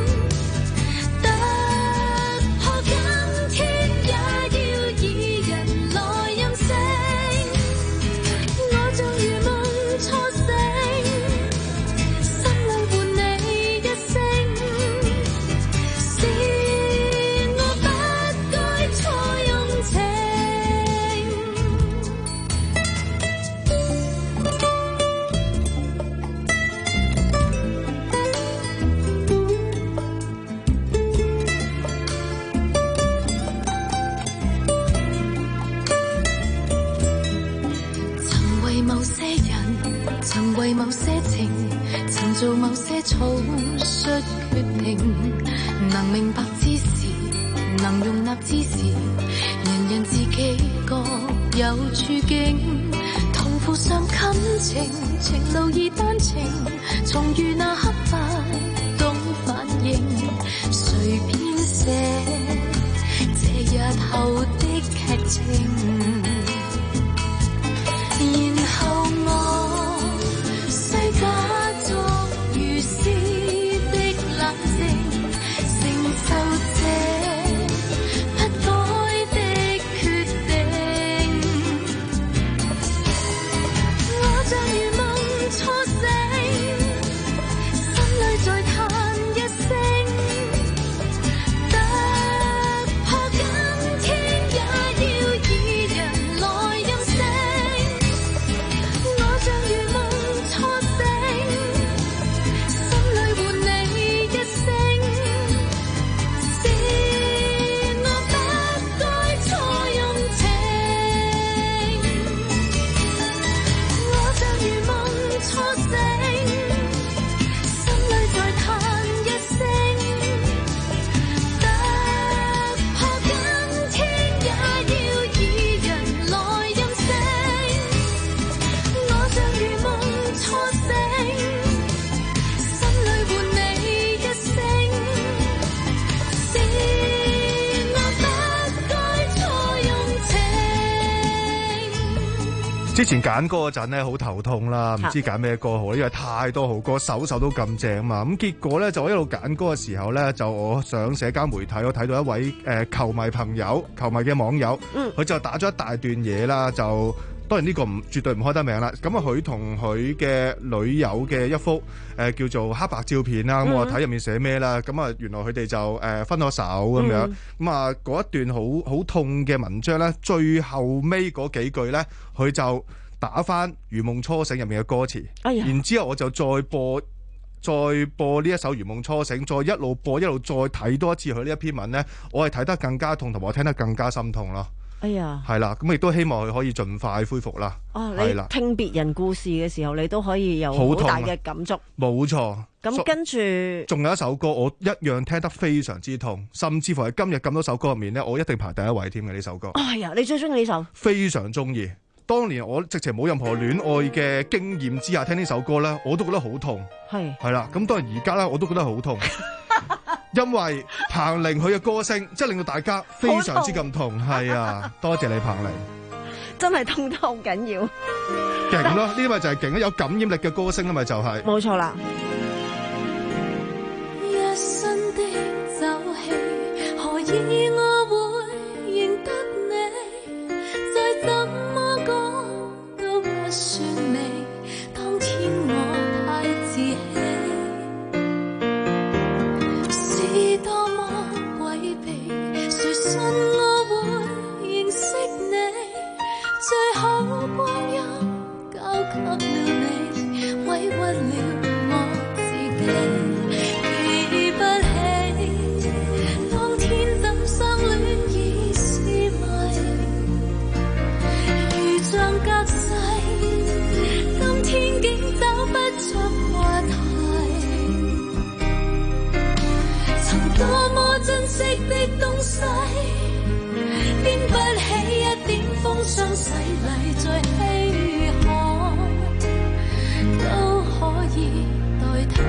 Speaker 13: 曾為某些情，曾做某些草率決定。能明白之時，能容納之時，人人自己各有處境。同負上感情，情路已單程，重遇那刻不懂反應，誰編寫這日後的劇情？然後我需假作如斯的冷靜，承受這不該的決定。我像如夢初醒，心裏在嘆一聲，突破今天也要以人
Speaker 21: 之前揀歌嗰陣咧好頭痛啦，唔知揀咩歌好，因為太多好歌，首首都咁正啊嘛。咁結果咧就我一路揀歌嘅時候咧，就我上社交媒體，我睇到一位誒、呃、球迷朋友、球迷嘅網友，佢、嗯、就打咗一大段嘢啦，就當然呢個唔絕對唔開得名啦。咁啊，佢同佢嘅女友嘅一幅誒、呃、叫做黑白照片啦。咁、嗯、我睇入面寫咩啦？咁啊，原來佢哋就誒、呃、分咗手咁樣。咁、嗯、啊，嗰一段好好痛嘅文章咧，最後尾嗰幾句咧，佢就打翻《如夢初醒》入面嘅歌詞，哎、然之後我就再播再播呢一首《如夢初醒》，再一路播一路再睇多一次佢呢一篇文呢，我係睇得更加痛，同埋我聽得更加心痛咯。哎呀，係啦，咁亦都希望佢可以盡快恢復啦。
Speaker 10: 哦，你聽別人故事嘅時候，你都可以有好大嘅感觸。冇錯。咁跟住，仲有一首歌，我一樣聽得非常之痛，甚至乎係今日咁多首歌入面呢，我一定排第一位添嘅呢首歌。哎呀，你最中意呢首？非常中意。當年我直情冇任何戀愛嘅經驗之下聽呢首歌咧，我都覺得好痛。係係啦，咁當然而家咧我都覺得好痛，因為彭羚佢嘅歌聲，即係令到大家非常之咁痛。係啊，多謝你彭羚， 真係痛得好緊要，
Speaker 21: 勁咯！呢啲咪就係勁咯，有感染力嘅歌聲啦，咪就係。冇錯啦。
Speaker 13: 一身的酒氣，何以我會認得你？再怎麼講都不算美，當天我太自欺，是多麼詭秘，誰信我會認識你？最好光陰交給了你，委屈了我自己。記不起當天怎相戀已是謎，如像隔世，今天竟找不出話題。曾多麼珍惜的東西，經不起一點風霜洗禮，再稀罕都可以代替。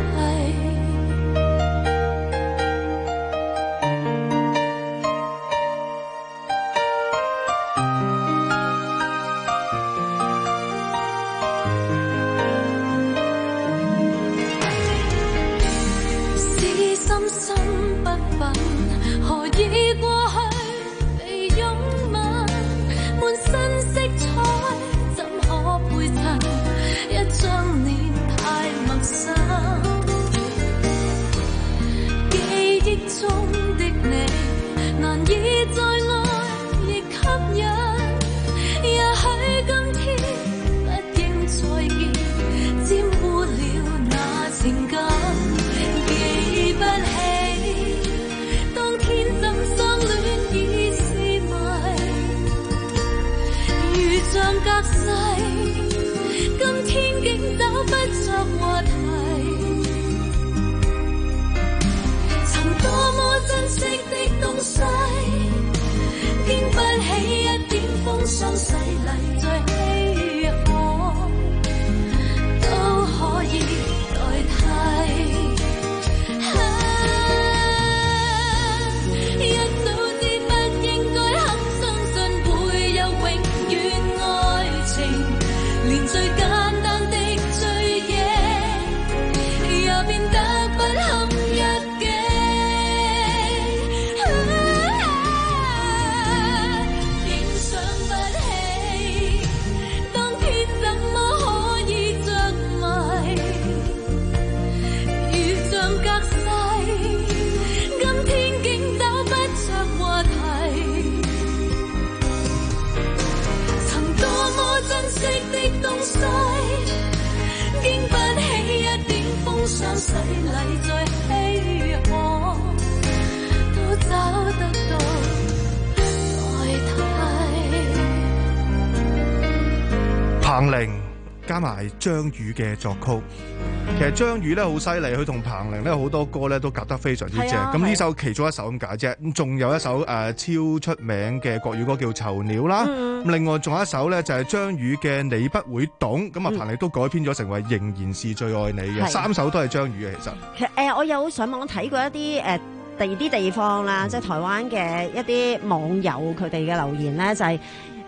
Speaker 21: 彭羚加埋張宇嘅作曲，其實張宇咧好犀利，佢同彭羚咧好多歌咧都夾得非常之正。咁呢、啊、首其中一首咁解啫，咁仲有一首誒、呃、超出名嘅國語歌叫《囚鳥》啦。咁、嗯、另外仲有一首咧就係張宇嘅《你不會懂》，咁啊彭羚都改編咗成為《仍然是最愛你》嘅、嗯。三首都係張宇嘅，其實。其實誒、
Speaker 10: 呃，我有上網睇過一啲誒。呃第二啲地方啦，即係台灣嘅一啲網友佢哋嘅留言咧，就係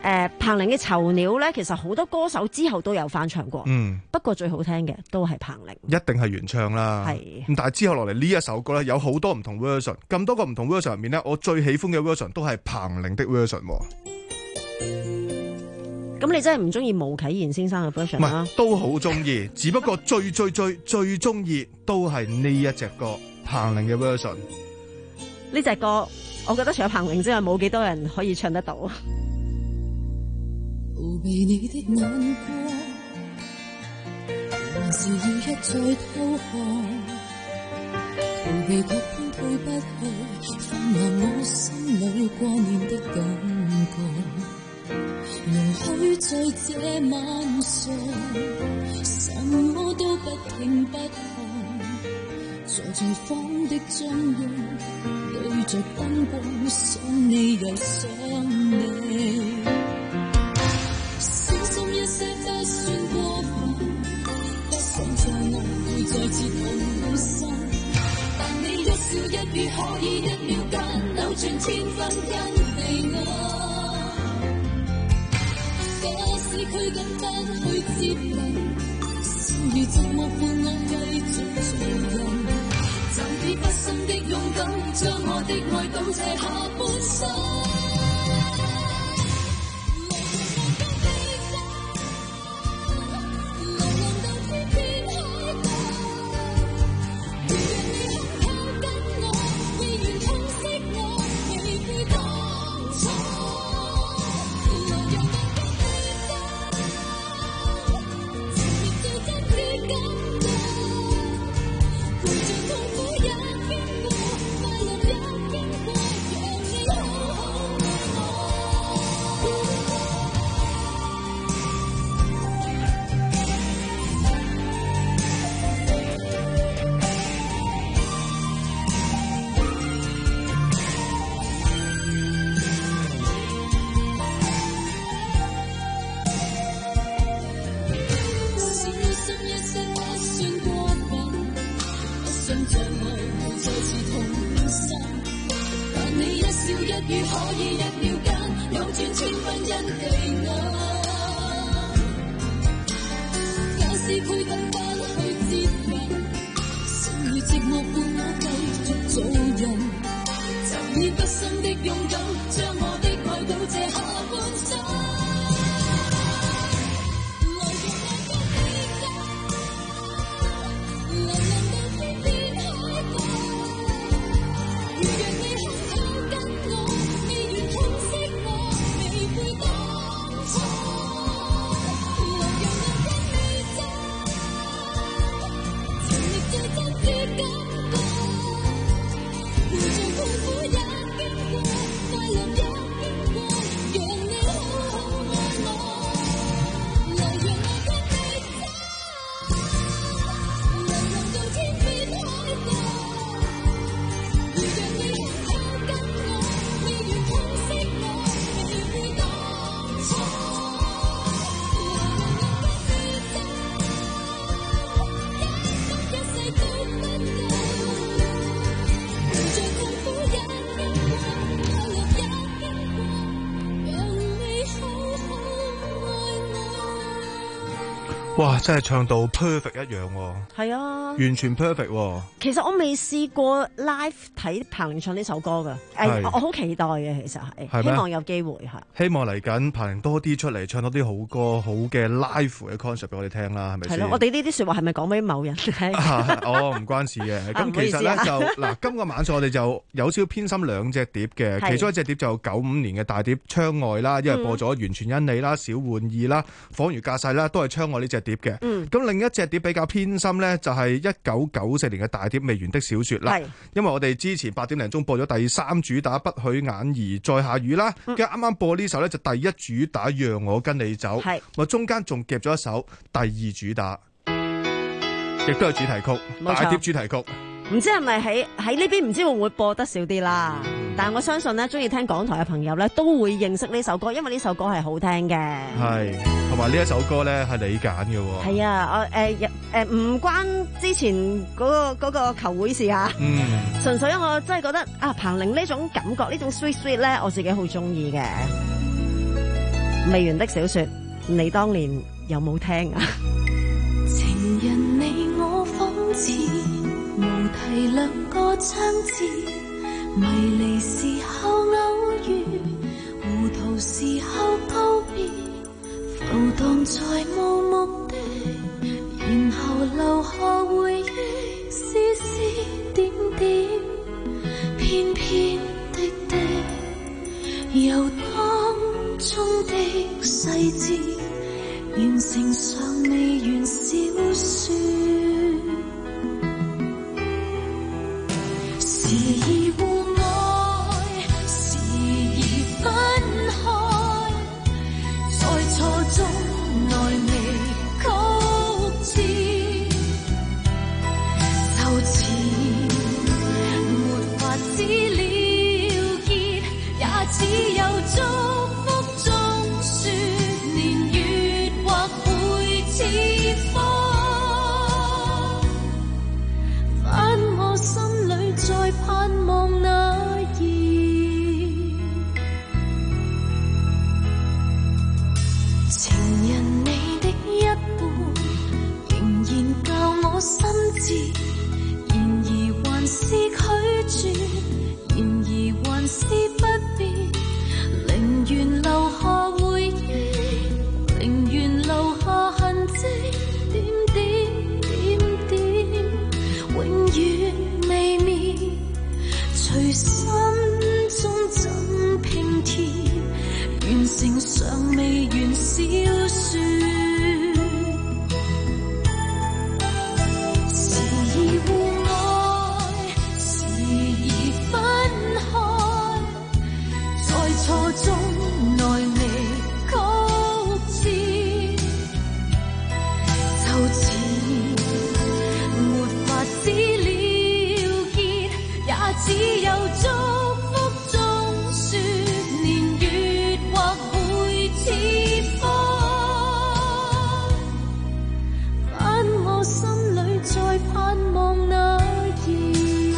Speaker 10: 誒彭羚嘅囚鳥咧，其實好多歌手之後都有翻唱過，
Speaker 21: 嗯，
Speaker 10: 不過最好聽嘅都係彭羚，
Speaker 21: 一定係原唱啦。
Speaker 10: 係
Speaker 21: 咁，但係之後落嚟呢一首歌咧，有好多唔同 version， 咁多個唔同 version 入面咧，我最喜歡嘅 version 都係彭羚的 version。
Speaker 10: 咁你真係唔中意毛啟賢先生嘅 version 啦？
Speaker 21: 都好中意，只不過最最最最中意都係呢一隻歌彭羚嘅 version。
Speaker 10: 呢隻歌，我覺得除咗彭羚之外，冇幾多人可以唱得到。
Speaker 13: 逃避你的眼光，還是要一再偷看，逃避各偏退不去，放下我心裏掛念的感覺，容許在這晚上，什麼都不聽不看，坐在房的中央，對着燈光，想你又想你。一些不算過分，不想將愛會再次痛心，但你一笑一語可以一秒間扭轉千分因地愛。假使拘謹不去接近，心如寂寞伴我繼續做人，就以不心的勇敢，將我的愛倒瀉下半生。
Speaker 21: 哇！真係唱到 perfect 一樣喎，
Speaker 10: 係啊，
Speaker 21: 完全 perfect 喎。
Speaker 10: 其實我未試過 live 睇彭羚唱呢首歌㗎，誒，我好期待嘅，其實係，希望有機會係。
Speaker 21: 希望嚟緊彭羚多啲出嚟唱多啲好歌、好嘅 live 嘅 concept 俾我哋聽啦，係咪先？係咯，
Speaker 10: 我哋呢啲説話係咪講俾某人聽？
Speaker 21: 哦，唔關事嘅。咁其實咧就嗱，今個晚上我哋就有少少偏心兩隻碟嘅，其中一隻碟就九五年嘅大碟《窗外》啦，因為播咗《完全因你》啦、《小玩意》啦、《恍如隔世》啦，都係《窗外》呢隻碟嘅。嗯。咁另一隻碟比較偏心咧，就係一九九四年嘅大碟《未完的小說》啦。係。因為我哋之前八點零鐘播咗第三主打《不許眼兒再下雨》啦，跟住啱啱播呢首咧就第一主打《讓我跟你走》，係。咪中間仲夾咗一首第二主打，亦都係主題曲，大碟主題曲。
Speaker 10: 唔知係咪喺喺呢邊唔知會唔會播得少啲啦？但係我相信咧，中意聽港台嘅朋友咧都會認識呢首歌，因為呢首歌係好聽嘅。
Speaker 21: 係，同埋呢一首歌咧係你揀嘅喎。
Speaker 10: 係啊，我誒誒唔關之前嗰個嗰個球會事啊。嗯。純粹我真係覺得啊，彭羚呢種感覺，呢種 sweet sweet 咧，我自己好中意嘅。 未完的小說，你當年有冇聽啊？
Speaker 13: 情人你我仿似無題兩個章節，迷離時候偶遇，糊塗時候告別，浮蕩在無目的，然後留下回憶絲絲點點，偏偏的的，由當中的細節完成尚未完小說，時而互愛，時而分開，在錯中愛未曲折，就似沒法子了結，也只有祝福中說年月或會似火，返我心裏再盼望那夜，情人你的一半仍然教我心知，然而還是拒絕，然而還是不變，寧願留下回憶，寧願留下痕跡，點點點點，永遠未滅，隨心中怎拼貼，完成尚未完小說，時而互愛，時而分開，在錯中內未曲折，就似沒法子了結，也只有祝福中說年月或會似火，返我心裏再盼望那夜。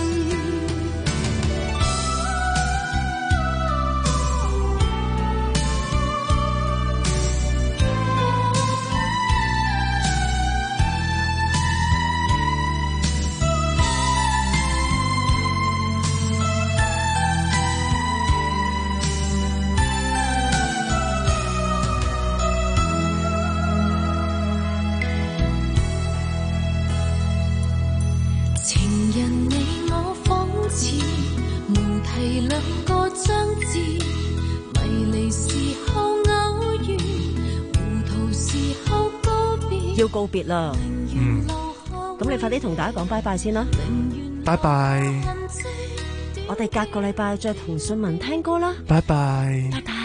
Speaker 13: 情人你我仿似無題兩個章節，迷離時候偶遇，糊塗時候告別，
Speaker 10: 要告別啦。
Speaker 21: 嗯，
Speaker 10: 咁你快啲同大家講拜拜先啦。
Speaker 21: 拜拜，
Speaker 10: 我哋隔個禮拜再同信文聽歌啦。
Speaker 21: 拜拜。
Speaker 10: 拜拜。